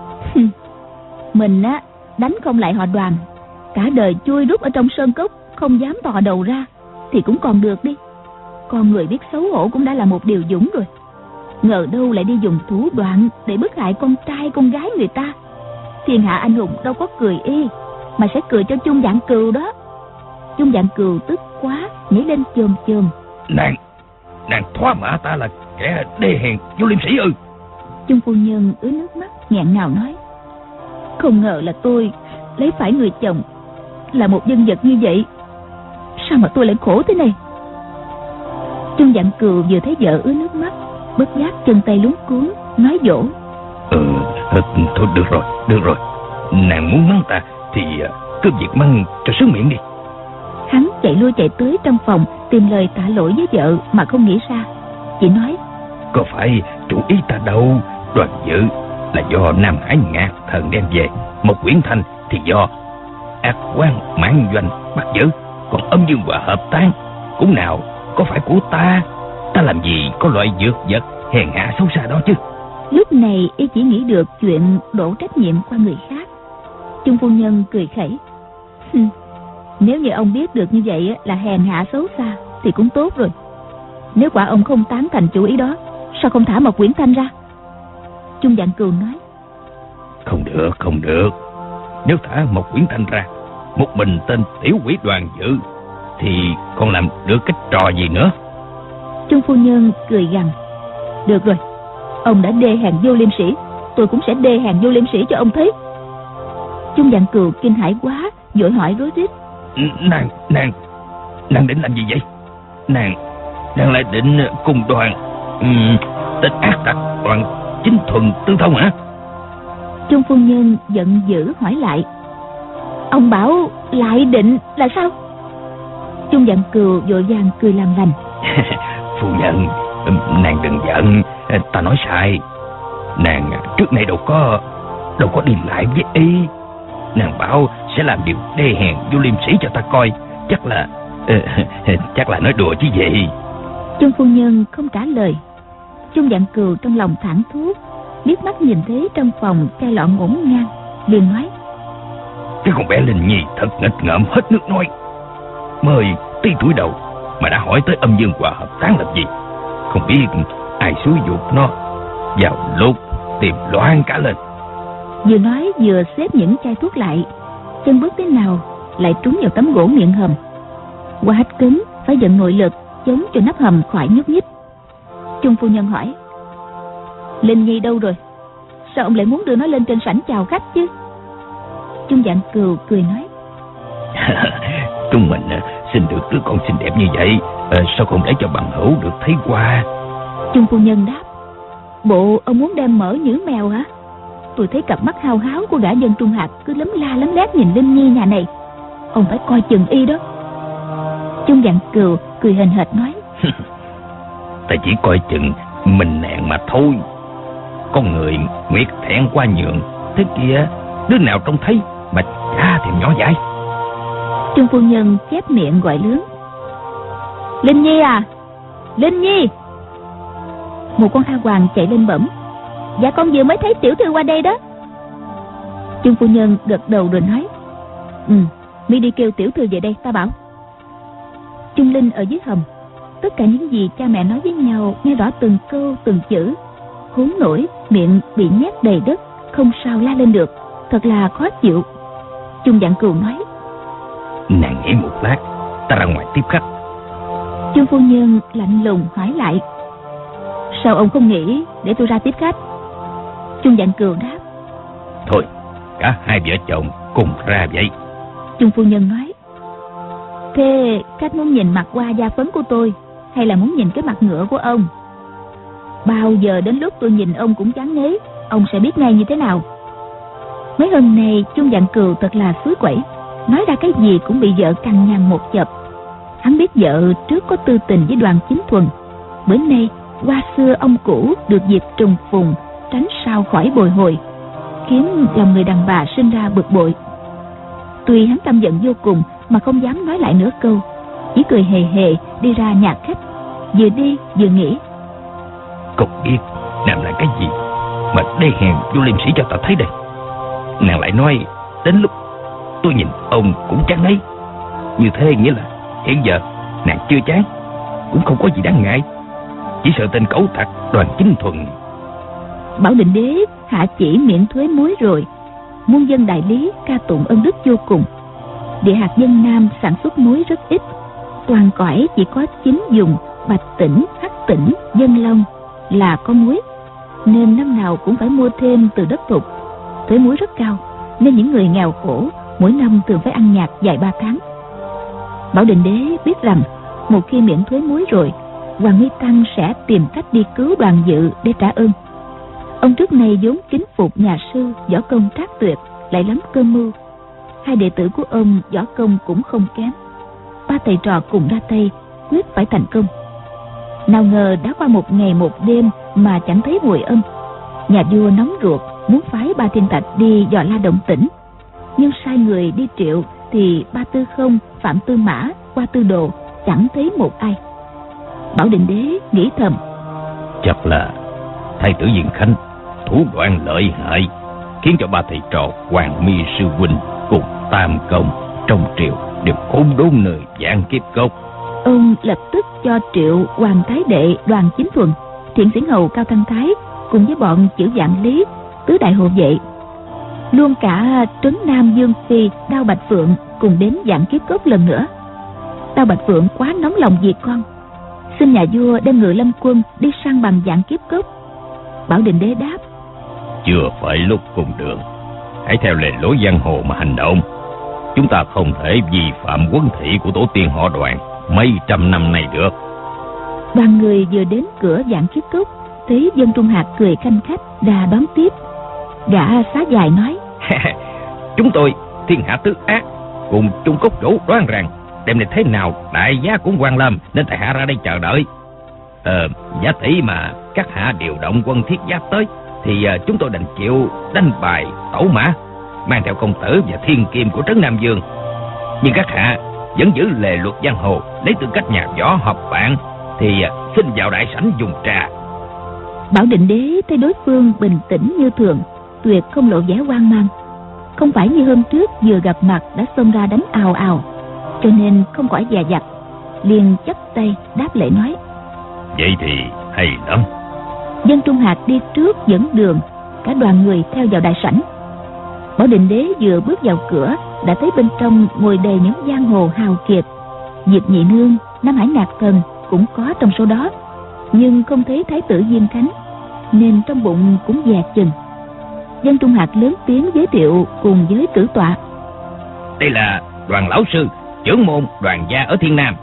Mình á đánh không lại họ Đoàn, cả đời chui rút ở trong sơn cốc không dám thò đầu ra thì cũng còn được đi. Con người biết xấu hổ cũng đã là một điều dũng rồi, ngờ đâu lại đi dùng thủ đoạn để bức hại con trai con gái người ta. Thiên hạ anh hùng đâu có cười y, mà sẽ cười cho Trung Vạn Cừu đó. Trung Vạn Cừu tức quá nhảy lên chồm chồm: Nàng, nàng thoá mạ ta là kẻ đê hèn vô liêm sĩ ư? Trung phu nhân ứa nước mắt nghẹn ngào nói: Không ngờ là tôi lấy phải người chồng là một nhân vật như vậy, sao mà tôi lại khổ thế này. Trung Vạn Cừu vừa thấy vợ ứa nước mắt, bất giác chân tay luống cuống nói dỗ: Ừ, thôi được rồi, được rồi. Nàng muốn mắng ta thì cứ việc mắng cho sướng miệng đi. Hắn chạy lui chạy tới trong phòng tìm lời tạ lỗi với vợ mà không nghĩ ra, chỉ nói: Có phải chủ ý ta đâu, Đoàn Dự là do Nam Hải Ngạc Thần đem về, một Quyển Thanh thì do Ác Quan Mãn Doanh bắt giữ, còn Âm Dương Hòa hợp tán cũng nào có phải của ta. Ta làm gì có loại dược vật hèn hạ xấu xa đó chứ. Lúc này y chỉ nghĩ được chuyện đổ trách nhiệm qua người khác. Trung phu nhân cười khẩy: Nếu như ông biết được như vậy là hèn hạ xấu xa thì cũng tốt rồi. Nếu quả ông không tán thành chủ ý đó, sao không thả một Quyển Thanh ra? Trung Vạn Cừu nói: Không được, không được. Nếu thả một Quyển Thanh ra, một mình tên tiểu quỷ Đoàn Dự, thì còn làm được cái trò gì nữa? Trung phu nhân cười gằn: Được rồi, ông đã đê hèn vô liêm sĩ, tôi cũng sẽ đê hèn vô liêm sĩ cho ông thấy. Trung Vạn Cừu kinh hãi quá, vội hỏi rối rít: Nàng, nàng, nàng định làm gì vậy? Nàng, nàng lại định cùng Đoàn, um, tên ác tặc Đoàn Chính Thuần tư thông hả? Trung phu nhân giận dữ hỏi lại: Ông bảo lại định là sao? Trung Vạn Cừu vội vàng cười làm lành: Phu nhân, nàng đừng giận, ta nói sai. Nàng trước nay đâu có đâu có đi lại với y. Nàng bảo sẽ làm điều đê hèn vô liêm sĩ cho ta coi, chắc là chắc là nói đùa chứ gì. Trung phu nhân không trả lời. Trung Vạn Cừu trong lòng thảng thốt, liếc mắt nhìn thấy trong phòng chai lọ ngổn ngang, liền nói: Cái con bé Linh Nhi thật nghịch ngợm hết nước nói. Mới tí tuổi đầu mà đã hỏi tới Âm Dương Hòa hợp tán làm gì, không biết ai xúi giục nó vào lúc tìm loạn cả lên. Vừa nói vừa xếp những chai thuốc lại, chân bước thế nào lại trúng vào tấm gỗ miệng hầm. Qua hách cứng phải vận nội lực chống cho nắp hầm khỏi nhúc nhích. Trung phu nhân hỏi: Linh Nhi đâu rồi? Sao ông lại muốn đưa nó lên trên sảnh chào khách chứ? Trung Vạn Cừu cười nói: Chúng mình xin được đứa con xinh đẹp như vậy, à, sao không để cho bằng hữu được thấy qua? Trung phu nhân đáp: Bộ ông muốn đem mỡ nhử mèo hả? Tôi thấy cặp mắt hao háo của gã dân Trung Hạt cứ lấm la lấm lét nhìn Linh Nhi nhà này, ông phải coi chừng y đó. Trung Vạn Cừu cười hền hệt nói: Ta chỉ coi chừng mình nàng mà thôi. Con người nguyệt thẹn qua nhượng, thế kia đứa nào trông thấy mà chả thèm nhỏ dãi. Trung phu nhân chép miệng gọi lớn: Linh Nhi à, Linh Nhi! Một con A Hoàng chạy lên bẩm: Dạ con vừa mới thấy tiểu thư qua đây đó. Trung phu nhân gật đầu rồi nói: Ừ, mi đi kêu tiểu thư về đây ta bảo. Trung Linh ở dưới hầm, tất cả những gì cha mẹ nói với nhau nghe rõ từng câu từng chữ, khốn nổi miệng bị nhét đầy đất, không sao la lên được. thật là khó chịu. Chung Vạn Cừu nói: Nàng nghỉ một lát, ta ra ngoài tiếp khách. Chung phu nhân lạnh lùng hỏi lại: Sao ông không nghĩ để tôi ra tiếp khách? Chung Vạn Cừu đáp: Thôi, cả hai vợ chồng cùng ra vậy. Chung phu nhân nói: Thế khách muốn nhìn mặt qua da phấn của tôi, hay là muốn nhìn cái mặt ngựa của ông? Bao giờ đến lúc tôi nhìn ông cũng chán ngấy, ông sẽ biết ngay như thế nào. Mấy hôm nay Chung Vạn Cừu thật là suối quẩy, nói ra cái gì cũng bị vợ cằn nhằn một chập. Hắn biết vợ trước có tư tình với Đoàn Chính Thuần, bữa nay qua xưa ông cũ được dịp trùng phùng, tránh sao khỏi bồi hồi, khiến lòng người đàn bà sinh ra bực bội. Tuy hắn căm giận vô cùng mà không dám nói lại nửa câu, chỉ cười hề hề đi ra nhà khách, vừa đi vừa nghĩ: Không biết nàng là cái gì mà đê hèn vô liêm sĩ cho ta thấy đây. Nàng lại nói đến lúc tôi nhìn ông cũng chán ấy. Như thế nghĩa là hiện giờ nàng chưa chán, cũng không có gì đáng ngại, chỉ sợ tên cẩu tặc Đoàn Chính Thuần. Bảo Định Đế hạ chỉ miễn thuế muối rồi, muôn dân đại lý ca tụng ân đức vô cùng. Địa hạt dân Nam sản xuất muối rất ít, toàn cõi chỉ có chín vùng Bạch Tỉnh, Hắc Tỉnh, Dân Long là có muối, nên năm nào cũng phải mua thêm từ đất thục. Thuế muối rất cao, nên những người nghèo khổ mỗi năm thường phải ăn nhạt vài ba tháng. Bảo Định Đế biết rằng một khi miễn thuế muối rồi, Hoàng Nguy Tăng sẽ tìm cách đi cứu Đoàn Dự để trả ơn. Ông trước nay vốn kính phục nhà sư võ công trác tuyệt, lại lắm cơ mưu. Hai đệ tử của ông võ công cũng không kém, ba thầy trò cùng ra tay quyết phải thành công. Nào ngờ đã qua một ngày một đêm mà chẳng thấy hồi âm. Nhà vua nóng ruột muốn phái Ba Thiên Thạch đi dò la động tĩnh, nhưng sai người đi triệu thì Ba Tư Không, Phạm Tư Mã, Qua Tư Đồ chẳng thấy một ai. Bảo Định Đế nghĩ thầm: Chắc là thái tử Diên Khánh thủ đoạn lợi hại, khiến cho ba thầy trò Hoàng Mi sư huynh cùng Tam Công trong triều đều khốn đốn nơi Vạn Kiếp Cốc. Ông lập tức cho triệu Hoàng Thái Đệ Đoàn Chính Thuần, Thiện Xiển Hầu Cao Thanh Thái cùng với bọn chữ Vạn Lý, tứ đại hộ vệ, luôn cả Trấn Nam Dương Phi Đao Bạch Phượng cùng đến Vạn Kiếp Cốc lần nữa. Đao Bạch Phượng quá nóng lòng vì con, xin nhà vua đem ngự lâm quân đi săn bằng Vạn Kiếp Cốc. Bảo Định Đế đáp: Chưa phải lúc cùng đường, hãy theo lề lối giang hồ mà hành động. Chúng ta không thể vi phạm huấn thị của tổ tiên họ Đoàn mấy trăm năm nay được. Đoàn người vừa đến cửa Vạn Kiếp Cốc, thấy Dân Trung Hạc cười khanh khách đà đón tiếp. Gã xá dài nói: Chúng tôi thiên hạ tứ ác cùng chung cốc chủ đoán rằng đêm nay thế nào đại giá cũng quan lâm, nên tại hạ ra đây chờ đợi. Ờ, giá tỷ mà các hạ điều động quân thiết giáp tới thì uh, chúng tôi đành chịu đánh bài tẩu mã, mang theo công tử và thiên kim của Trấn Nam Dương. Nhưng các hạ vẫn giữ lề luật giang hồ, lấy tư cách nhà võ họp bạn thì uh, xin vào đại sảnh dùng trà. Bảo Định Đế thấy đối phương bình tĩnh như thường, tuyệt không lộ vẻ hoang mang, không phải như hôm trước vừa gặp mặt đã xông ra đánh ào ào, cho nên không khỏi dè dặt, liền chắp tay đáp lễ nói: Vậy thì hay lắm. Dân Trung Hạc đi trước dẫn đường, cả đoàn người theo vào đại sảnh. Bảo Định Đế vừa bước vào cửa đã thấy bên trong ngồi đầy những giang hồ hào kiệt. Diệp Nhị Nương, Nam Hải Ngạc Thần cũng có trong số đó, nhưng không thấy thái tử Diên Khánh, nên trong bụng cũng dè chừng. Dân Trung Hạc lớn tiếng giới thiệu cùng với cử tọa: Đây là Đoàn lão sư, trưởng môn Đoàn gia ở Thiên Nam.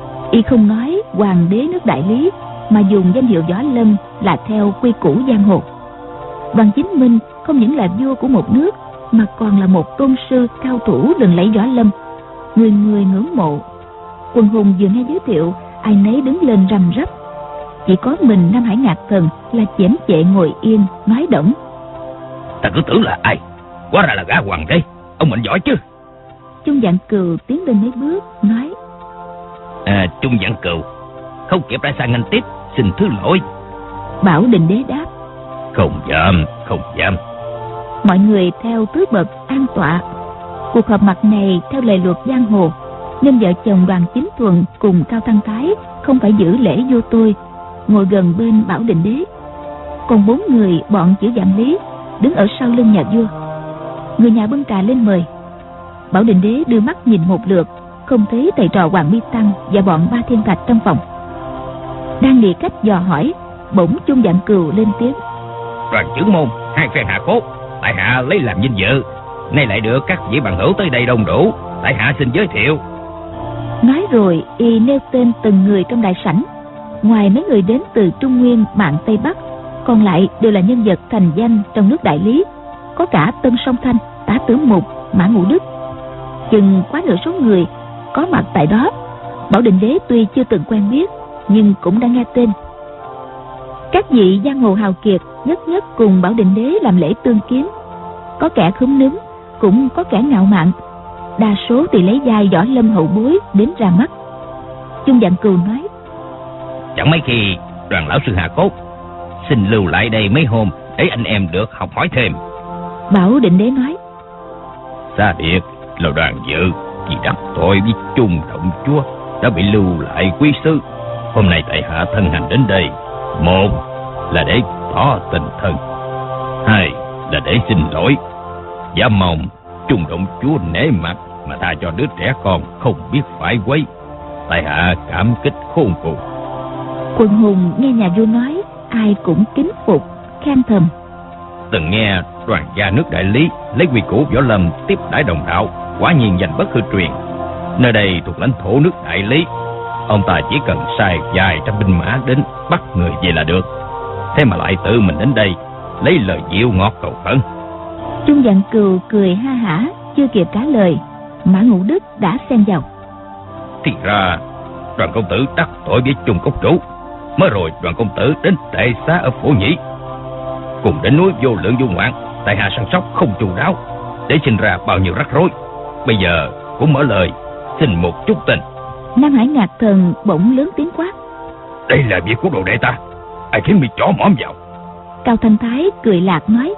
Y không nói hoàng đế nước Đại Lý, mà dùng danh hiệu võ lâm là theo quy củ giang hồ. Đoàn Chính Minh không những là vua của một nước, mà còn là một tôn sư cao thủ lừng lẫy võ lâm, người người ngưỡng mộ. Quần hùng vừa nghe giới thiệu, ai nấy đứng lên rầm rắp. Chỉ có mình Nam Hải Ngạc Thần là chễm chệ ngồi yên nói đổng: Ta cứ tưởng là ai, hóa ra là gã hoàng đế, ông mệnh giỏi chứ. Chung Vạn Cừu tiến lên mấy bước nói: À, Chung Vạn Cừu không kịp ra sang nghênh tiếp, xin thứ lỗi. Bảo Định Đế đáp: Không dám, không dám. Mọi người theo tứ bậc an tọa. Cuộc họp mặt này theo lề luật giang hồ, nên vợ chồng Đoàn Chính Thuần cùng Cao Thanh Thái không phải giữ lễ vô tôi, ngồi gần bên Bảo Định Đế. Còn bốn người bọn chữ Vạn Lý đứng ở sau lưng nhà vua. Người nhà bưng trà lên mời. Bảo Định Đế đưa mắt nhìn một lượt, không thấy thầy trò Hoàng Mi Tăng và bọn Ba Thiên Thạch trong phòng. Đang nghĩ cách dò hỏi, bỗng Chung Vạn Cừu lên tiếng. Đoàn trưởng môn, hai phen hạ cốt, tại hạ lấy làm vinh dự, nay lại được các vị bằng hữu tới đây đông đủ, tại hạ xin giới thiệu. Nói rồi y nêu tên từng người trong đại sảnh. Ngoài mấy người đến từ Trung Nguyên, Mạn Tây Bắc, còn lại đều là nhân vật thành danh trong nước Đại Lý. Có cả Tân Song Thanh, Tả Tử Mục, Mã Ngũ Đức. Chừng quá nửa số người có mặt tại đó, Bảo Định Đế tuy chưa từng quen biết, nhưng cũng đã nghe tên. Các vị giang hồ hào kiệt nhất nhất cùng Bảo Định Đế làm lễ tương kiến. Có kẻ khúm núm, cũng có kẻ ngạo mạn, đa số thì lấy vai võ lâm hậu bối đến ra mắt. Chung Vạn Cừu nói: Chẳng mấy khi Đoàn lão sư hạ cốt, xin lưu lại đây mấy hôm để anh em được học hỏi thêm. Bảo Định Đế nói: Xa biệt là Đoàn dự vì đắc tội với Chung Động Chúa đã bị lưu lại quý sư. Hôm nay tại hạ thân hành đến đây, một là để tỏ tình thân, hai là để xin lỗi. Giả mong Chung Động Chúa nể mặt mà tha cho đứa trẻ con không biết phải quấy. Tại hạ cảm kích khôn cùng. Quần hùng nghe nhà vua nói, ai cũng kính phục, khen thầm. Từng nghe Đoàn gia nước Đại Lý lấy quy củ võ lâm tiếp đãi đồng đạo, quả nhiên danh bất hư truyền. Nơi đây thuộc lãnh thổ nước Đại Lý, ông ta chỉ cần sai vài trăm binh mã đến bắt người về là được. Thế mà lại tự mình đến đây lấy lời dịu ngọt cầu khẩn. Chung Vạn Cừu cười ha hả, chưa kịp trả lời, Mã Ngũ Đức đã xen vào. Thì ra Đoàn công tử đắc tội với Chung cốc chủ. Mới rồi Đoàn công tử đến tệ xá ở Phổ Nhĩ, cùng đến núi vô lượng vô ngoạn, tại hạ săn sóc không chu đáo, để sinh ra bao nhiêu rắc rối. Bây giờ cũng mở lời xin một chút tình. Nam Hải Ngạc Thần bỗng lớn tiếng quát: Đây là việc của đồ đệ ta, ai khiến mi chỏ mõm vào? Cao Thanh Thái cười lạc nói: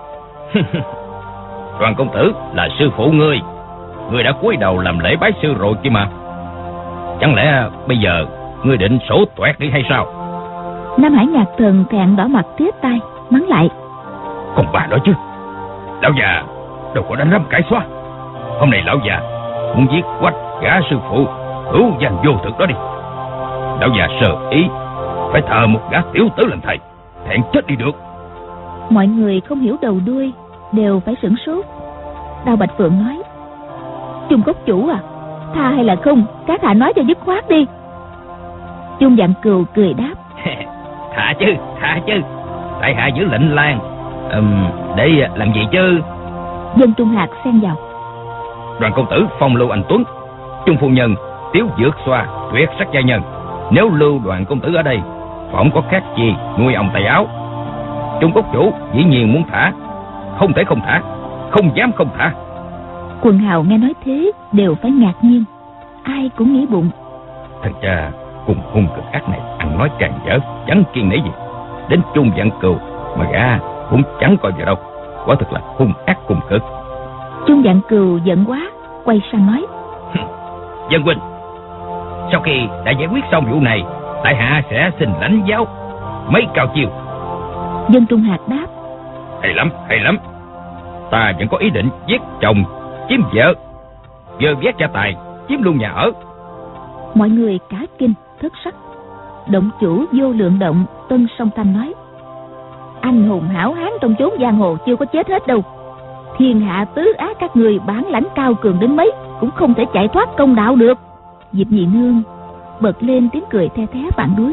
Đoàn công tử là sư phụ ngươi, ngươi đã cúi đầu làm lễ bái sư rồi chứ mà. Chẳng lẽ bây giờ ngươi định sổ toẹt đi hay sao? Nam Hải Ngạc Thần thẹn đỏ mặt tía tai, mắng lại: Còn bà đó chứ, lão già đâu có đánh rắm cải xóa. Hôm nay lão già muốn giết quách gã sư phụ hữu danh vô thực đó đi. Lão già sơ ý phải thờ một gã tiểu tử làm thầy, thẹn chết đi được. Mọi người không hiểu đầu đuôi, đều phải sửng sốt. Đao Bạch Phượng nói: Chung cốc chủ à, tha hay là không, các hạ nói cho dứt khoát đi. Chung Vạn Cừu cười đáp: Thà chứ, thà chứ, tại hạ giữ lệnh lang um, để làm gì chứ? Dân Trung Hạc xen vào: Đoàn công tử phong lưu anh tuấn, Chung phu nhân tiếu dược xoa, tuyệt sắc gia nhân. Nếu lưu Đoàn công tử ở đây, phỏng có khác gì nuôi ông tay áo. Chung cốc chủ dĩ nhiên muốn thả, không thể không thả, không dám không thả. Quần hào nghe nói thế đều phải ngạc nhiên, ai cũng nghĩ bụng: Thằng cha cùng hung cực ác này ăn nói càng dở, chẳng kiên nể gì. Đến Chung Vạn Cừu mà gã cũng chẳng coi vào đâu, quả thực là hung ác cùng cực. Chung Vạn Cừu giận quá, quay sang nói: Dân huynh, sau khi đã giải quyết xong vụ này, tại hạ sẽ xin lãnh giáo mấy cao chiêu. Dân Trung Hạc đáp: Hay lắm, hay lắm. Ta vẫn có ý định giết chồng, chiếm vợ, vơ vét gia tài, chiếm luôn nhà ở. Mọi người cả kinh thất sắc. Động chủ Vô Lượng Động Tân Song Thanh nói: Anh hùng hảo hán trong chốn giang hồ chưa có chết hết đâu. Thiên hạ tứ ác các người bản lãnh cao cường đến mấy cũng không thể chạy thoát công đạo được. Diệp Nhị Nương bật lên tiếng cười the thé phản đối: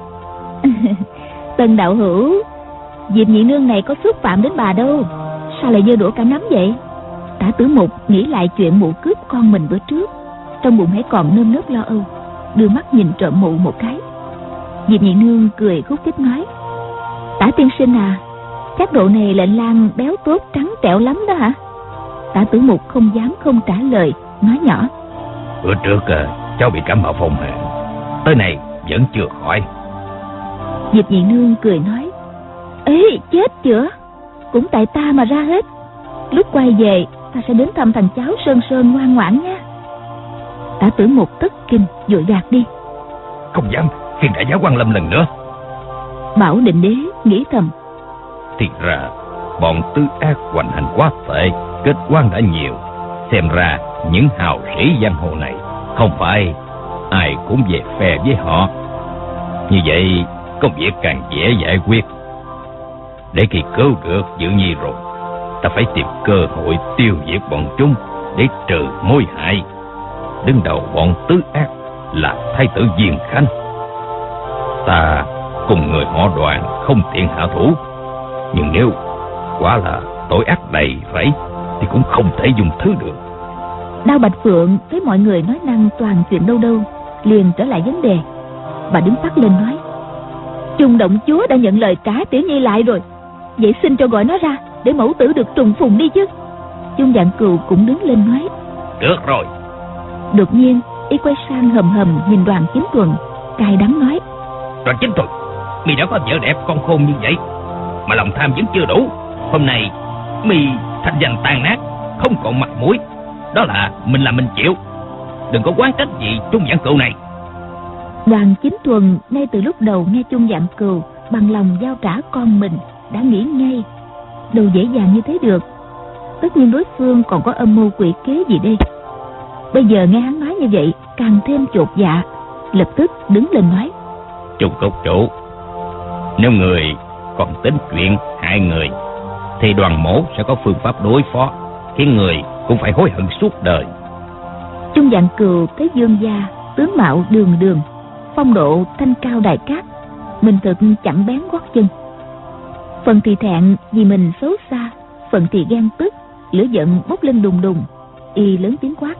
Tân đạo hữu, Diệp Nhị Nương này có xúc phạm đến bà đâu, sao lại dơ đũa cả nắm vậy? Tả Tử Mục nghĩ lại chuyện mụ cướp con mình bữa trước, trong bụng hãy còn nơm nớp lo âu, đưa mắt nhìn trộm mụ một cái. Diệp Nhị Nương cười khúc khích nói: Tả tiên sinh à, chắc độ này lệnh lang béo tốt trắng trẻo lắm đó hả? Tả Tử Mục không dám không trả lời, nói nhỏ: Bữa trước à, cháu bị cảm mạo phong hàn, tới này vẫn chưa khỏi. Diệp Nhị Nương cười nói: Ê, chết chưa? Cũng tại ta mà ra hết. Lúc quay về ta sẽ đến thăm thằng cháu Sơn Sơn ngoan ngoãn nha. Tả Tử Mục tất kinh vội gạt đi: Không dám khiêng đại giá Quan Lâm lần nữa. Bảo Định Đế nghĩ thầm: Thì ra bọn tứ ác hoành hành quá tệ, kết quan đã nhiều. Xem ra những hào sĩ giang hồ này không phải ai cũng về phe với họ. Như vậy công việc càng dễ giải quyết. Để khi cứu được Dự Nhi rồi, ta phải tìm cơ hội tiêu diệt bọn chúng để trừ mối hại. Đứng đầu bọn tứ ác là thái tử Diên Khanh. Ta cùng người họ Đoàn không tiện hạ thủ, nhưng nếu quả là tội ác đầy rẫy thì cũng không thể dùng thứ được. Đao Bạch Phượng thấy mọi người nói năng toàn chuyện đâu đâu, liền trở lại vấn đề. Bà đứng phát lên nói: Trung động chúa đã nhận lời trả Tiểu Nhi lại rồi, vậy xin cho gọi nó ra để mẫu tử được trùng phùng đi chứ. Chung Vạn Cừu cũng đứng lên nói: Được rồi. Đột nhiên y quay sang hầm hầm nhìn Đoàn Chính Tuần, cay đắng nói: Đoàn Chính Tuần, mi đã có vợ đẹp con khôn như vậy mà lòng tham vẫn chưa đủ. Hôm nay mi thanh danh tan nát, không còn mặt mũi, đó là mình làm mình chịu. Đừng có oán trách gì Trung Vạn Cừu này. Đoàn Chính Tuần ngay từ lúc đầu nghe Chung Vạn Cừu bằng lòng giao trả con mình đã nghĩ ngay, đâu dễ dàng như thế được. Tất nhiên đối phương còn có âm mưu quỷ kế gì đây. Bây giờ nghe hắn nói như vậy càng thêm chột dạ, lập tức đứng lên nói: Trung cốc chủ, nếu người còn tính chuyện hại người thì Đoàn mỗ sẽ có phương pháp đối phó, khiến người cũng phải hối hận suốt đời. Chung Vạn Cừu thấy Dương gia tướng mạo đường đường, phong độ thanh cao đại cát, mình thực chẳng bén gót chân. Phần thì thẹn vì mình xấu xa, phần thì ghen tức, lửa giận bốc lên đùng đùng. Y lớn tiếng quát: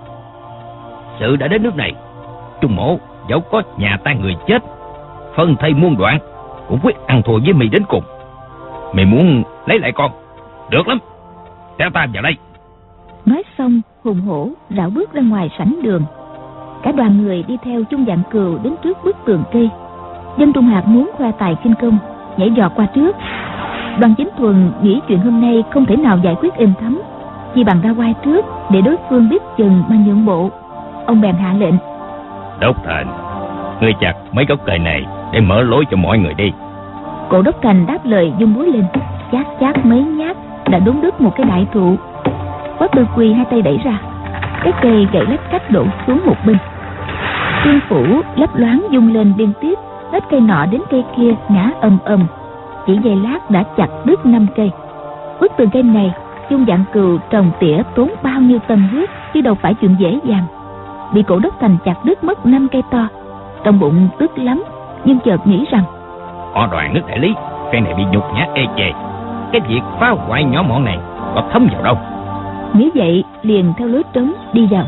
Sự đã đến nước này, Trung mỗ dẫu có nhà tan người chết, phân thây muôn đoạn, cũng quyết ăn thua với mày đến cùng. Mày muốn lấy lại con, được lắm, theo ta vào đây. Nói xong hùng hổ rảo bước ra ngoài sảnh đường. Cả đoàn người đi theo Chung Vạn Cừu đến trước bức tường cây. Dân Trung Hạc muốn khoe tài kinh công, nhảy giọt qua trước. Đoàn Chính Thuần nghĩ chuyện hôm nay không thể nào giải quyết êm thấm, chỉ bằng ra quay trước để đối phương biết chừng mà nhượng bộ. Ông bèn hạ lệnh: Đốc Thành, ngươi chặt mấy gốc cây này để mở lối cho mọi người đi. Cổ Đốc Thành đáp lời dung búa lên, chát chát mấy nhát đã đốn đứt một cái đại thụ. Phó Tư Quy hai tay đẩy ra, cái cây gãy lách cách đổ xuống một bên. Tiên phủ lấp loáng dung lên liên tiếp, hết cây nọ đến cây kia ngã ầm ầm. Chỉ giây lát đã chặt đứt năm cây. Bức tường cây này Chung Vạn Cừu trồng tỉa tốn bao nhiêu tâm huyết, chứ đâu phải chuyện dễ dàng. Bị Cổ Đốc Thành chặt đứt mất năm cây to, trong bụng tức lắm, nhưng chợt nghĩ rằng họ Đoàn nước đại lý cây này bị nhục nhã ê chề, cái việc phá hoại nhỏ mọn này có thấm vào đâu. Nghĩ vậy liền theo lối trống đi vào.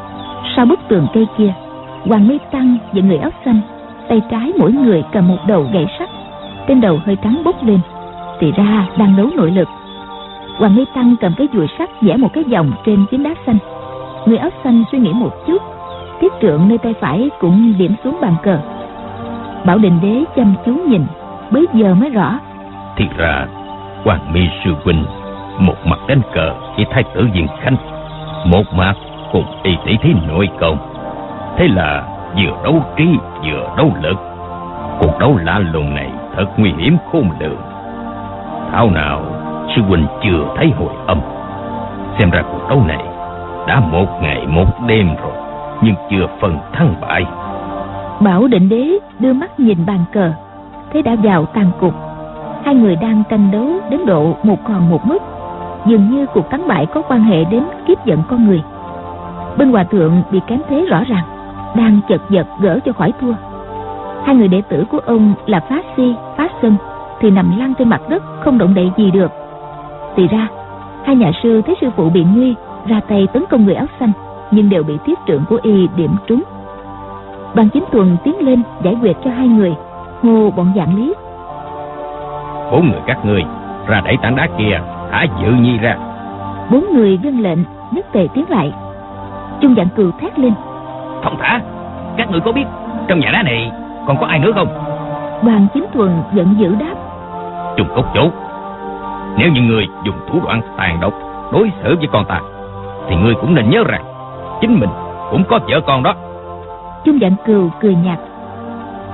Sau bức tường cây kia, Hoàng Mi Tăng và người áo xanh, tay trái mỗi người cầm một đầu gậy sắt, trên đầu hơi trắng bốc lên, thì ra đang đấu nội lực. Hoàng Mi Tăng cầm cái dùi sắt vẽ một cái vòng trên phiến đá xanh. Người áo xanh suy nghĩ một chút, thiết trượng nơi tay phải cũng điểm xuống bàn cờ. Bảo Định Đế chăm chú nhìn, bấy giờ mới rõ. Thì ra Hoàng Mi sư huynh một mặt đánh cờ với thái tử Diên Khanh, một mặt cùng y tỷ thí nội công. Thế là vừa đấu trí vừa đấu lực. Cuộc đấu lạ lùng này thật nguy hiểm khôn lường. Thảo nào sư huynh chưa thấy hồi âm. Xem ra cuộc đấu này đã một ngày một đêm rồi, nhưng chưa phân thắng bại. Bảo Định Đế đưa mắt nhìn bàn cờ, thấy đã vào tàn cục. Hai người đang tranh đấu đến độ một còn một mất. Dường như cuộc thắng bại có quan hệ đến kiếp vận con người. Bên hòa thượng bị kém thế rõ ràng, đang chật vật gỡ cho khỏi thua. Hai người đệ tử của ông là Phá Si, Phá Sân thì nằm lăn trên mặt đất không động đậy gì được. Thì ra hai nhà sư thấy sư phụ bị nguy, ra tay tấn công người áo xanh, nhưng đều bị thiết trượng của y điểm trúng. Đoàn Chính Tuần tiến lên giải quyết cho hai người, hô bọn Vạn Lý: Bốn người các ngươi ra đẩy tảng đá kia, thả Dự Nhi ra. Bốn người vâng lệnh, nhất tề tiến lại. Chung Vạn Cừu thét lên: Thông thả, các ngươi có biết trong nhà đá này còn có ai nữa không? Đoàn Chính Tuần giận dữ đáp: Chung cốc chủ, nếu như người dùng thủ đoạn tàn độc đối xử với con ta, thì ngươi cũng nên nhớ rằng chính mình cũng có vợ con đó. Chung Vạn Cừu cười nhạt: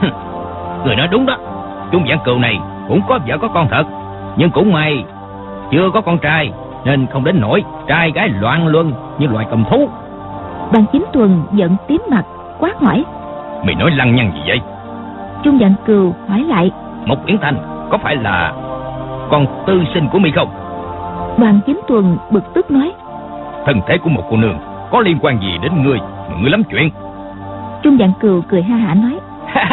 Người nói đúng đó, Chung Vạn Cừu này cũng có vợ có con thật, nhưng cũng may chưa có con trai, nên không đến nỗi trai gái loạn luân như loài cầm thú. Đoàn Chính Tuần giận tím mặt, quát hỏi: Mày nói lăng nhăng gì vậy? Trung Vạn Cừu hỏi lại: Mộc Uyển Thanh có phải là con tư sinh của mi không? Đoàn Chính Tuần bực tức nói: Thân thể của một cô nương có liên quan gì đến ngươi mà ngươi lắm chuyện? Trung Vạn Cừu cười ha hả nói: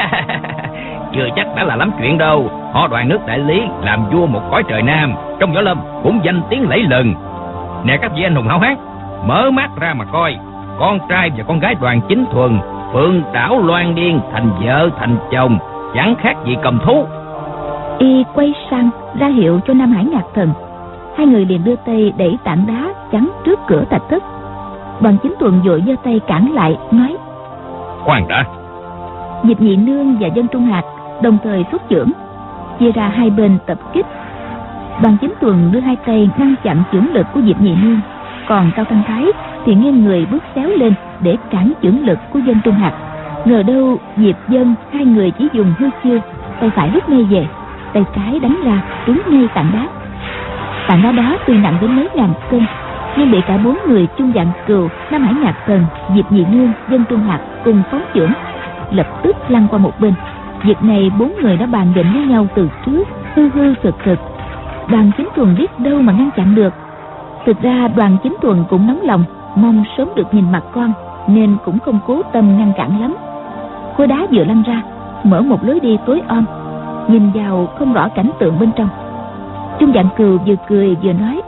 Chưa chắc đã là lắm chuyện đâu. Họ Đoàn nước Đại Lý làm vua một cõi trời Nam, trong võ lâm cũng danh tiếng lẫy lừng. Nè các vị anh hùng hảo hán, mở mắt ra mà coi, con trai và con gái Đoàn Chính Thuần phượng đảo loan điên, thành vợ thành chồng, chẳng khác gì cầm thú. Y quay sang ra hiệu cho Nam Hải Ngạc Thần. Hai người liền đưa tay đẩy tảng đá chắn trước cửa thạch thất. Đoàn Chính Tuần vội giơ tay cản lại, nói: Khoan đã. Diệp Nhị Nương và Dân Trung Hạc đồng thời xuất chưởng, chia ra hai bên tập kích. Đoàn Chính Tuần đưa hai tay ngăn chặn chưởng lực của Diệp Nhị Nương, còn Cao Thanh Thái thì nghiêng người bước xéo lên để cản chưởng lực của Dân Trung Hạc. Ngờ đâu Diệp Dân hai người chỉ dùng hư chiêu, tay phải rút ngay về, tay trái đánh ra trúng ngay tảng đá. Tảng đá đó tuy nặng đến mấy ngàn cân, nhưng bị cả bốn người Trung Vạn Cừu, Nam Hải Ngạc Thần, Diệp Nhị Nương, Dân Trung Hạc cùng phóng chưởng, lập tức lăn qua một bên. Việc này bốn người đã bàn định với nhau từ trước, hư hư thực thực. Đoàn Chính Tuần biết đâu mà ngăn chặn được. Thực ra Đoàn Chính Tuần cũng nóng lòng, mong sớm được nhìn mặt con, nên cũng không cố tâm ngăn cản lắm. Khối đá vừa lăn ra, mở một lối đi tối om, nhìn vào không rõ cảnh tượng bên trong. Trung Vạn Cừu vừa cười vừa nói: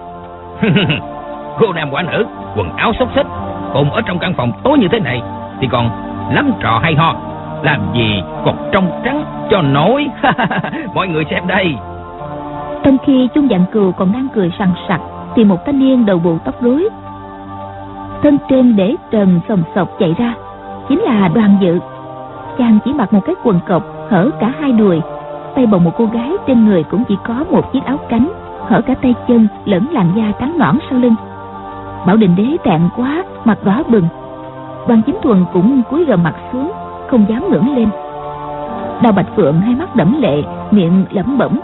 Cô nam quả nữ quần áo xốc xích cùng ở trong căn phòng tối như thế này thì còn lắm trò hay ho, làm gì còn trong trắng cho nổi. Mọi người xem đây. Trong khi Trung Vạn Cừu còn đang cười sằng sặc thì một thanh niên đầu bù tóc rối, thân trên để trần sòng sọc chạy ra, chính là Đoàn Dự. Chàng chỉ mặc một cái quần cộc hở cả hai đùi, tay bồng một cô gái trên người cũng chỉ có một chiếc áo cánh hở cả tay chân lẫn làn da trắng nõn sau lưng. Bảo Định Đế tẹn quá, mặt đỏ bừng. Đoàn Chính Thuần cũng cúi gằm mặt xuống, không dám ngẩng lên. Đào Bạch Phượng hai mắt đẫm lệ, miệng lẩm bẩm: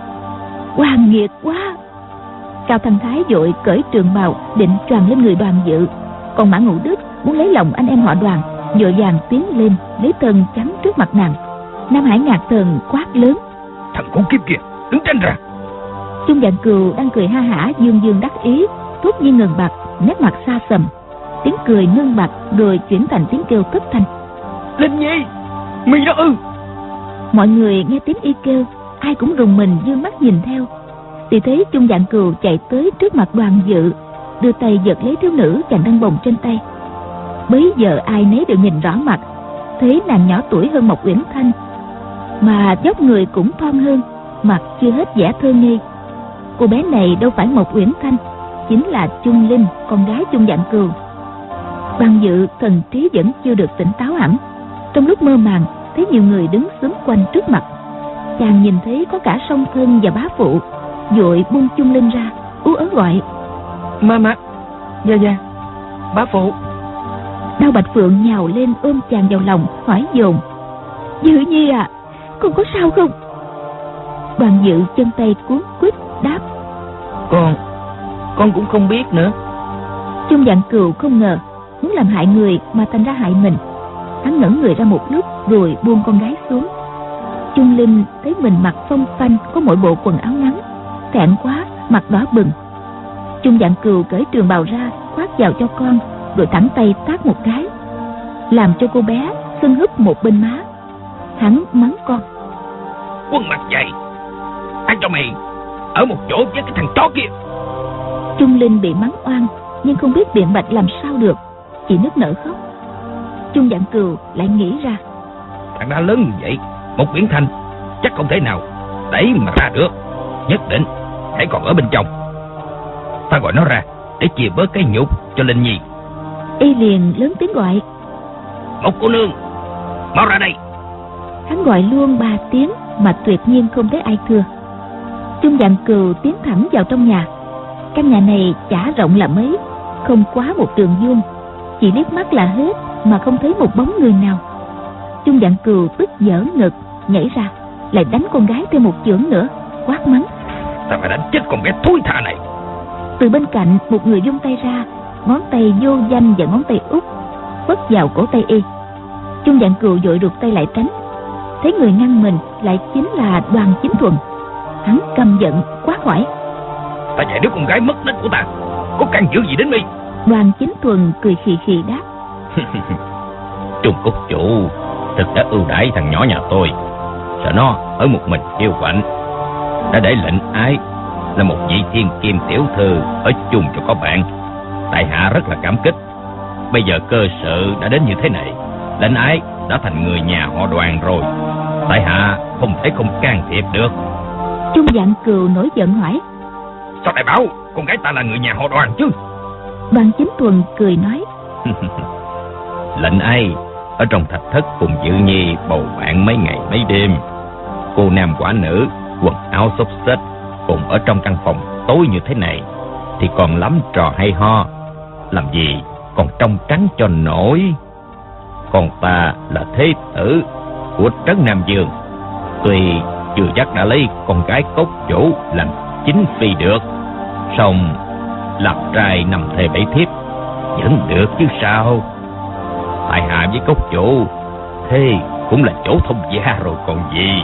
Oan nghiệt quá. Cao Thanh Thái vội cởi trường bào định choàng lên người Đoàn Dự, còn Mã Ngũ Đức muốn lấy lòng anh em họ Đoàn, vội vàng tiến lên lấy thân chắn trước mặt nàng. Nam Hải Ngạc Thần quát lớn: Thằng khốn kiếp kia, đứng tránh ra. Trung Vạn Cừu đang cười ha hả dương dương đắc ý, thốt nhiên ngừng bặt, nét mặt xa sầm. Tiếng cười ngưng bặt rồi chuyển thành tiếng kêu thất thanh: Linh Nhi, mi đó ư? Mọi người nghe tiếng y kêu, ai cũng rùng mình dương mắt nhìn theo, thì thấy Trung Vạn Cừu chạy tới trước mặt Đoàn Dự, đưa tay giật lấy thiếu nữ chàng đang bồng trên tay. Bấy giờ ai nấy đều nhìn rõ mặt, thấy nàng nhỏ tuổi hơn Mộc Uyển Thanh, mà dốc người cũng thon hơn, mặt chưa hết vẻ thơ ngây. Cô bé này đâu phải Mộc Uyển Thanh, chính là Trung Linh, con gái Trung Vạn Cừu. Đoàn Dự thần trí vẫn chưa được tỉnh táo hẳn, trong lúc mơ màng thấy nhiều người đứng xúm quanh trước mặt. Chàng nhìn thấy có cả song thân và bá phụ, vội buông Trung Linh ra, ú ớ gọi: Mama, dạ dạ, bá phụ. Đao Bạch Phượng nhào lên ôm chàng vào lòng, hỏi dồn: Dự Nhi à, con có sao không? Đoàn Dự chân tay cuốn quýt đáp: Con, con cũng không biết nữa. Trung Vạn Cừu không ngờ muốn làm hại người mà thành ra hại mình. Hắn ngẩn người ra một lúc rồi buông con gái xuống. Trung Linh thấy mình mặc phong phanh, có mỗi bộ quần áo ngắn, thẹn quá, mặt đỏ bừng. Trung Vạn Cừu cởi trường bào ra khoác vào cho con, rồi thẳng tay tát một cái, làm cho cô bé sưng húp một bên má. Hắn mắng con: Quân mặt dày, ai cho mày ở một chỗ với cái thằng chó kia? Trung Linh bị mắng oan nhưng không biết biện bạch làm sao được, chỉ nức nở khóc. Trung Vạn Cừu lại nghĩ ra: Thằng đã lớn như vậy, một Uyển Thanh chắc không thể nào đẩy mà ra được, nhất định hãy còn ở bên trong. Ta gọi nó ra để chia bớt cái nhục cho Linh Nhi. Y liền lớn tiếng gọi: Một cô nương, mau ra đây. Hắn gọi luôn ba tiếng mà tuyệt nhiên không thấy ai thưa. Trung Vạn Cừu tiến thẳng vào trong nhà. Căn nhà này chả rộng là mấy, không quá một tường vuông, chỉ liếc mắt là hết mà không thấy một bóng người nào. Trung Vạn Cừu tức dở ngực, nhảy ra lại đánh con gái thêm một chưởng nữa, quát mắng: Ta phải đánh chết con bé thối tha này. Từ bên cạnh một người vung tay ra, ngón tay vô danh và ngón tay út vất vào cổ tay y. Chung Vạn Cừu vội rụt tay lại tránh, thấy người ngăn mình lại chính là Đoàn Chính Thuần. Hắn căm giận quát hỏi: Ta dạy đứa con gái mất nết của ta, có can dự gì đến mi? Đoàn Chính Thuần cười khì khì đáp: Trung Cốc chủ thực đã ưu đãi thằng nhỏ nhà tôi, sợ nó ở một mình yêu quạnh, đã để lệnh ái là một vị thiên kim tiểu thư ở chung cho có bạn. Tại hạ rất là cảm kích. Bây giờ cơ sự đã đến như thế này, lệnh ái đã thành người nhà họ Đoàn rồi, tại hạ không thể không can thiệp được. Chung Vạn Cừu nổi giận hỏi: Sao đại bảo con gái ta là người nhà họ Đoàn chứ? Đoàn Chính Thuần cười nói: Lệnh ái ở trong thạch thất cùng Dự Nhi bầu bạn mấy ngày mấy đêm. Cô nam quả nữ quần áo xốc xếch cùng ở trong căn phòng tối như thế này thì còn lắm trò hay ho, làm gì còn trong trắng cho nổi. Còn ta là thế tử của trấn Nam Dương, tuy chưa chắc đã lấy con gái cốc chủ làm chính phi được, song lập trai nằm thề bảy thiếp vẫn được chứ sao. Tại hạ với cốc chủ thế cũng là chỗ thông gia rồi còn gì.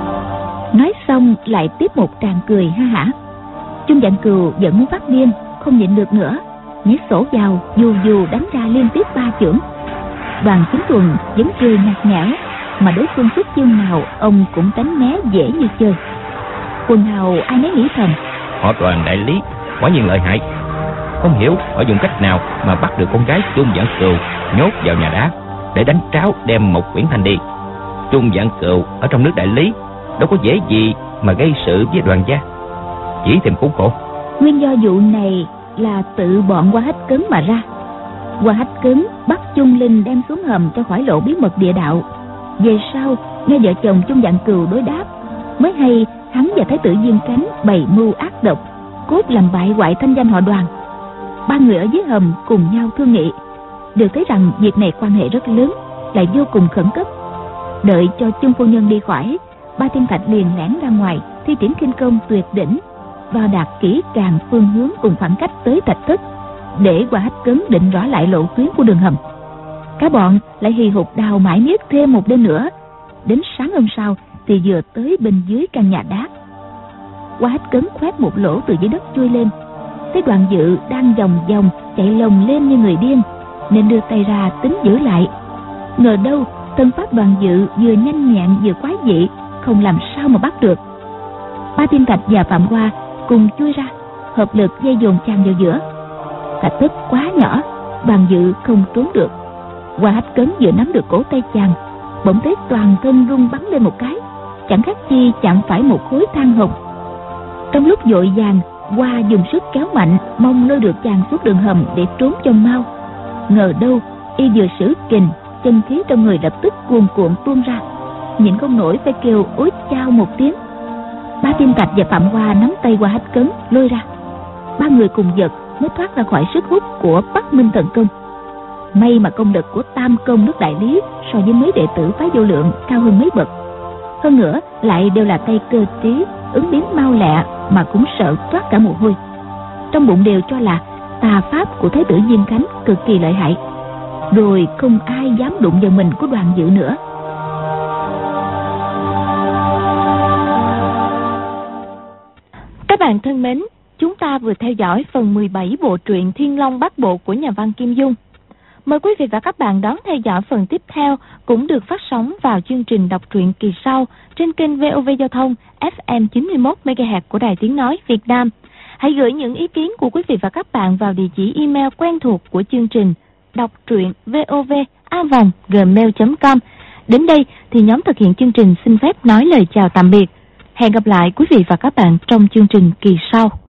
Nói xong lại tiếp một tràng cười ha hả. Chung Vạn Cừu vẫn muốn phát điên, không nhịn được nữa, nhét sổ vào dù dù đánh ra liên tiếp ba chưởng. Đoàn Chính Thuần vẫn cười nhạt nhẽo, mà đối phương xuất chiêu nào ông cũng tránh né dễ như chơi. Quần hào ai nấy nghĩ thầm: Họ Đoàn đại lý quả nhiên lợi hại, không hiểu họ dùng cách nào mà bắt được con gái Chung Vạn Cừu nhốt vào nhà đá để đánh tráo đem Mộc Uyển Thành đi. Chung Vạn Cừu ở trong nước đại lý đâu có dễ gì mà gây sự với Đoàn gia, chỉ tìm khốn khổ. Nguyên do vụ này là tự bọn Hoa Hách Cấn mà ra. Hoa Hách Cấn bắt Chung Linh đem xuống hầm cho khỏi lộ bí mật địa đạo. Về sau nghe vợ chồng Chung Vạn Cừu đối đáp mới hay hắn và Thái tử Diên Cánh bày mưu ác độc, cốt làm bại hoại thanh danh họ Đoàn. Ba người ở dưới hầm cùng nhau thương nghị, đều thấy rằng việc này quan hệ rất lớn, lại vô cùng khẩn cấp. Đợi cho Chung phu nhân đi khỏi, Ba Thiên Thạch liền lẻn ra ngoài thi triển khinh công tuyệt đỉnh, đo đạt kỹ càng phương hướng cùng khoảng cách tới thạch thất, để Hoa Hách Cấn định rõ lại lộ tuyến của đường hầm. Cả bọn lại hì hục đào mãi miết thêm một đêm nữa. Đến sáng hôm sau thì vừa tới bên dưới căn nhà đá. Hoa Hách Cấn khoét một lỗ từ dưới đất chui lên, thấy Đoàn Dự đang vòng vòng chạy lồng lên như người điên, nên đưa tay ra tính giữ lại. Ngờ đâu thân pháp Đoàn Dự vừa nhanh nhẹn vừa quái dị, không làm sao mà bắt được. Ba Thiên Thạch và Phạm Hoa cùng chui ra, hợp lực dây dồn chàng vào giữa. Thạch thất quá nhỏ, Đoàn Dự không trốn được. Hoa Hách Cấn vừa nắm được cổ tay chàng, bỗng thấy toàn thân rung bắn lên một cái, chẳng khác chi chạm phải một khối than hồng. Trong lúc vội vàng, Hoa dùng sức kéo mạnh, mong lôi được chàng xuống đường hầm để trốn cho mau. Ngờ đâu y vừa sử kình, chân khí trong người lập tức cuồn cuộn tuôn ra, nhịn không nổi phải kêu ối chao một tiếng. Ba Thiên Thạch và Phạm Hoa nắm tay Hoa Hách Cấn lôi ra, ba người cùng giật mới thoát ra khỏi sức hút của Bắc Minh Thần Công. May mà công lực của Tam Công nước đại lý so với mấy đệ tử phái Vô Lượng cao hơn mấy bậc, hơn nữa lại đều là tay cơ trí, ứng biến mau lẹ mà cũng sợ toát cả mồ hôi. Trong bụng đều cho là tà pháp của Thái tử Diên Khánh cực kỳ lợi hại, rồi không ai dám đụng vào mình của Đoàn Dự nữa. Các bạn thân mến, chúng ta vừa theo dõi phần mười bảy bộ truyện Thiên Long Bát Bộ của nhà văn Kim Dung. Mời quý vị và các bạn đón theo dõi phần tiếp theo, cũng được phát sóng vào chương trình đọc truyện kỳ sau trên kênh vê o vê Giao thông ép em chín mươi mốt mê ga héc của Đài Tiếng Nói Việt Nam. Hãy gửi những ý kiến của quý vị và các bạn vào địa chỉ email quen thuộc của chương trình đọc truyện vov a vòng gmail chấm com. Đến đây thì nhóm thực hiện chương trình xin phép nói lời chào tạm biệt. Hẹn gặp lại quý vị và các bạn trong chương trình kỳ sau.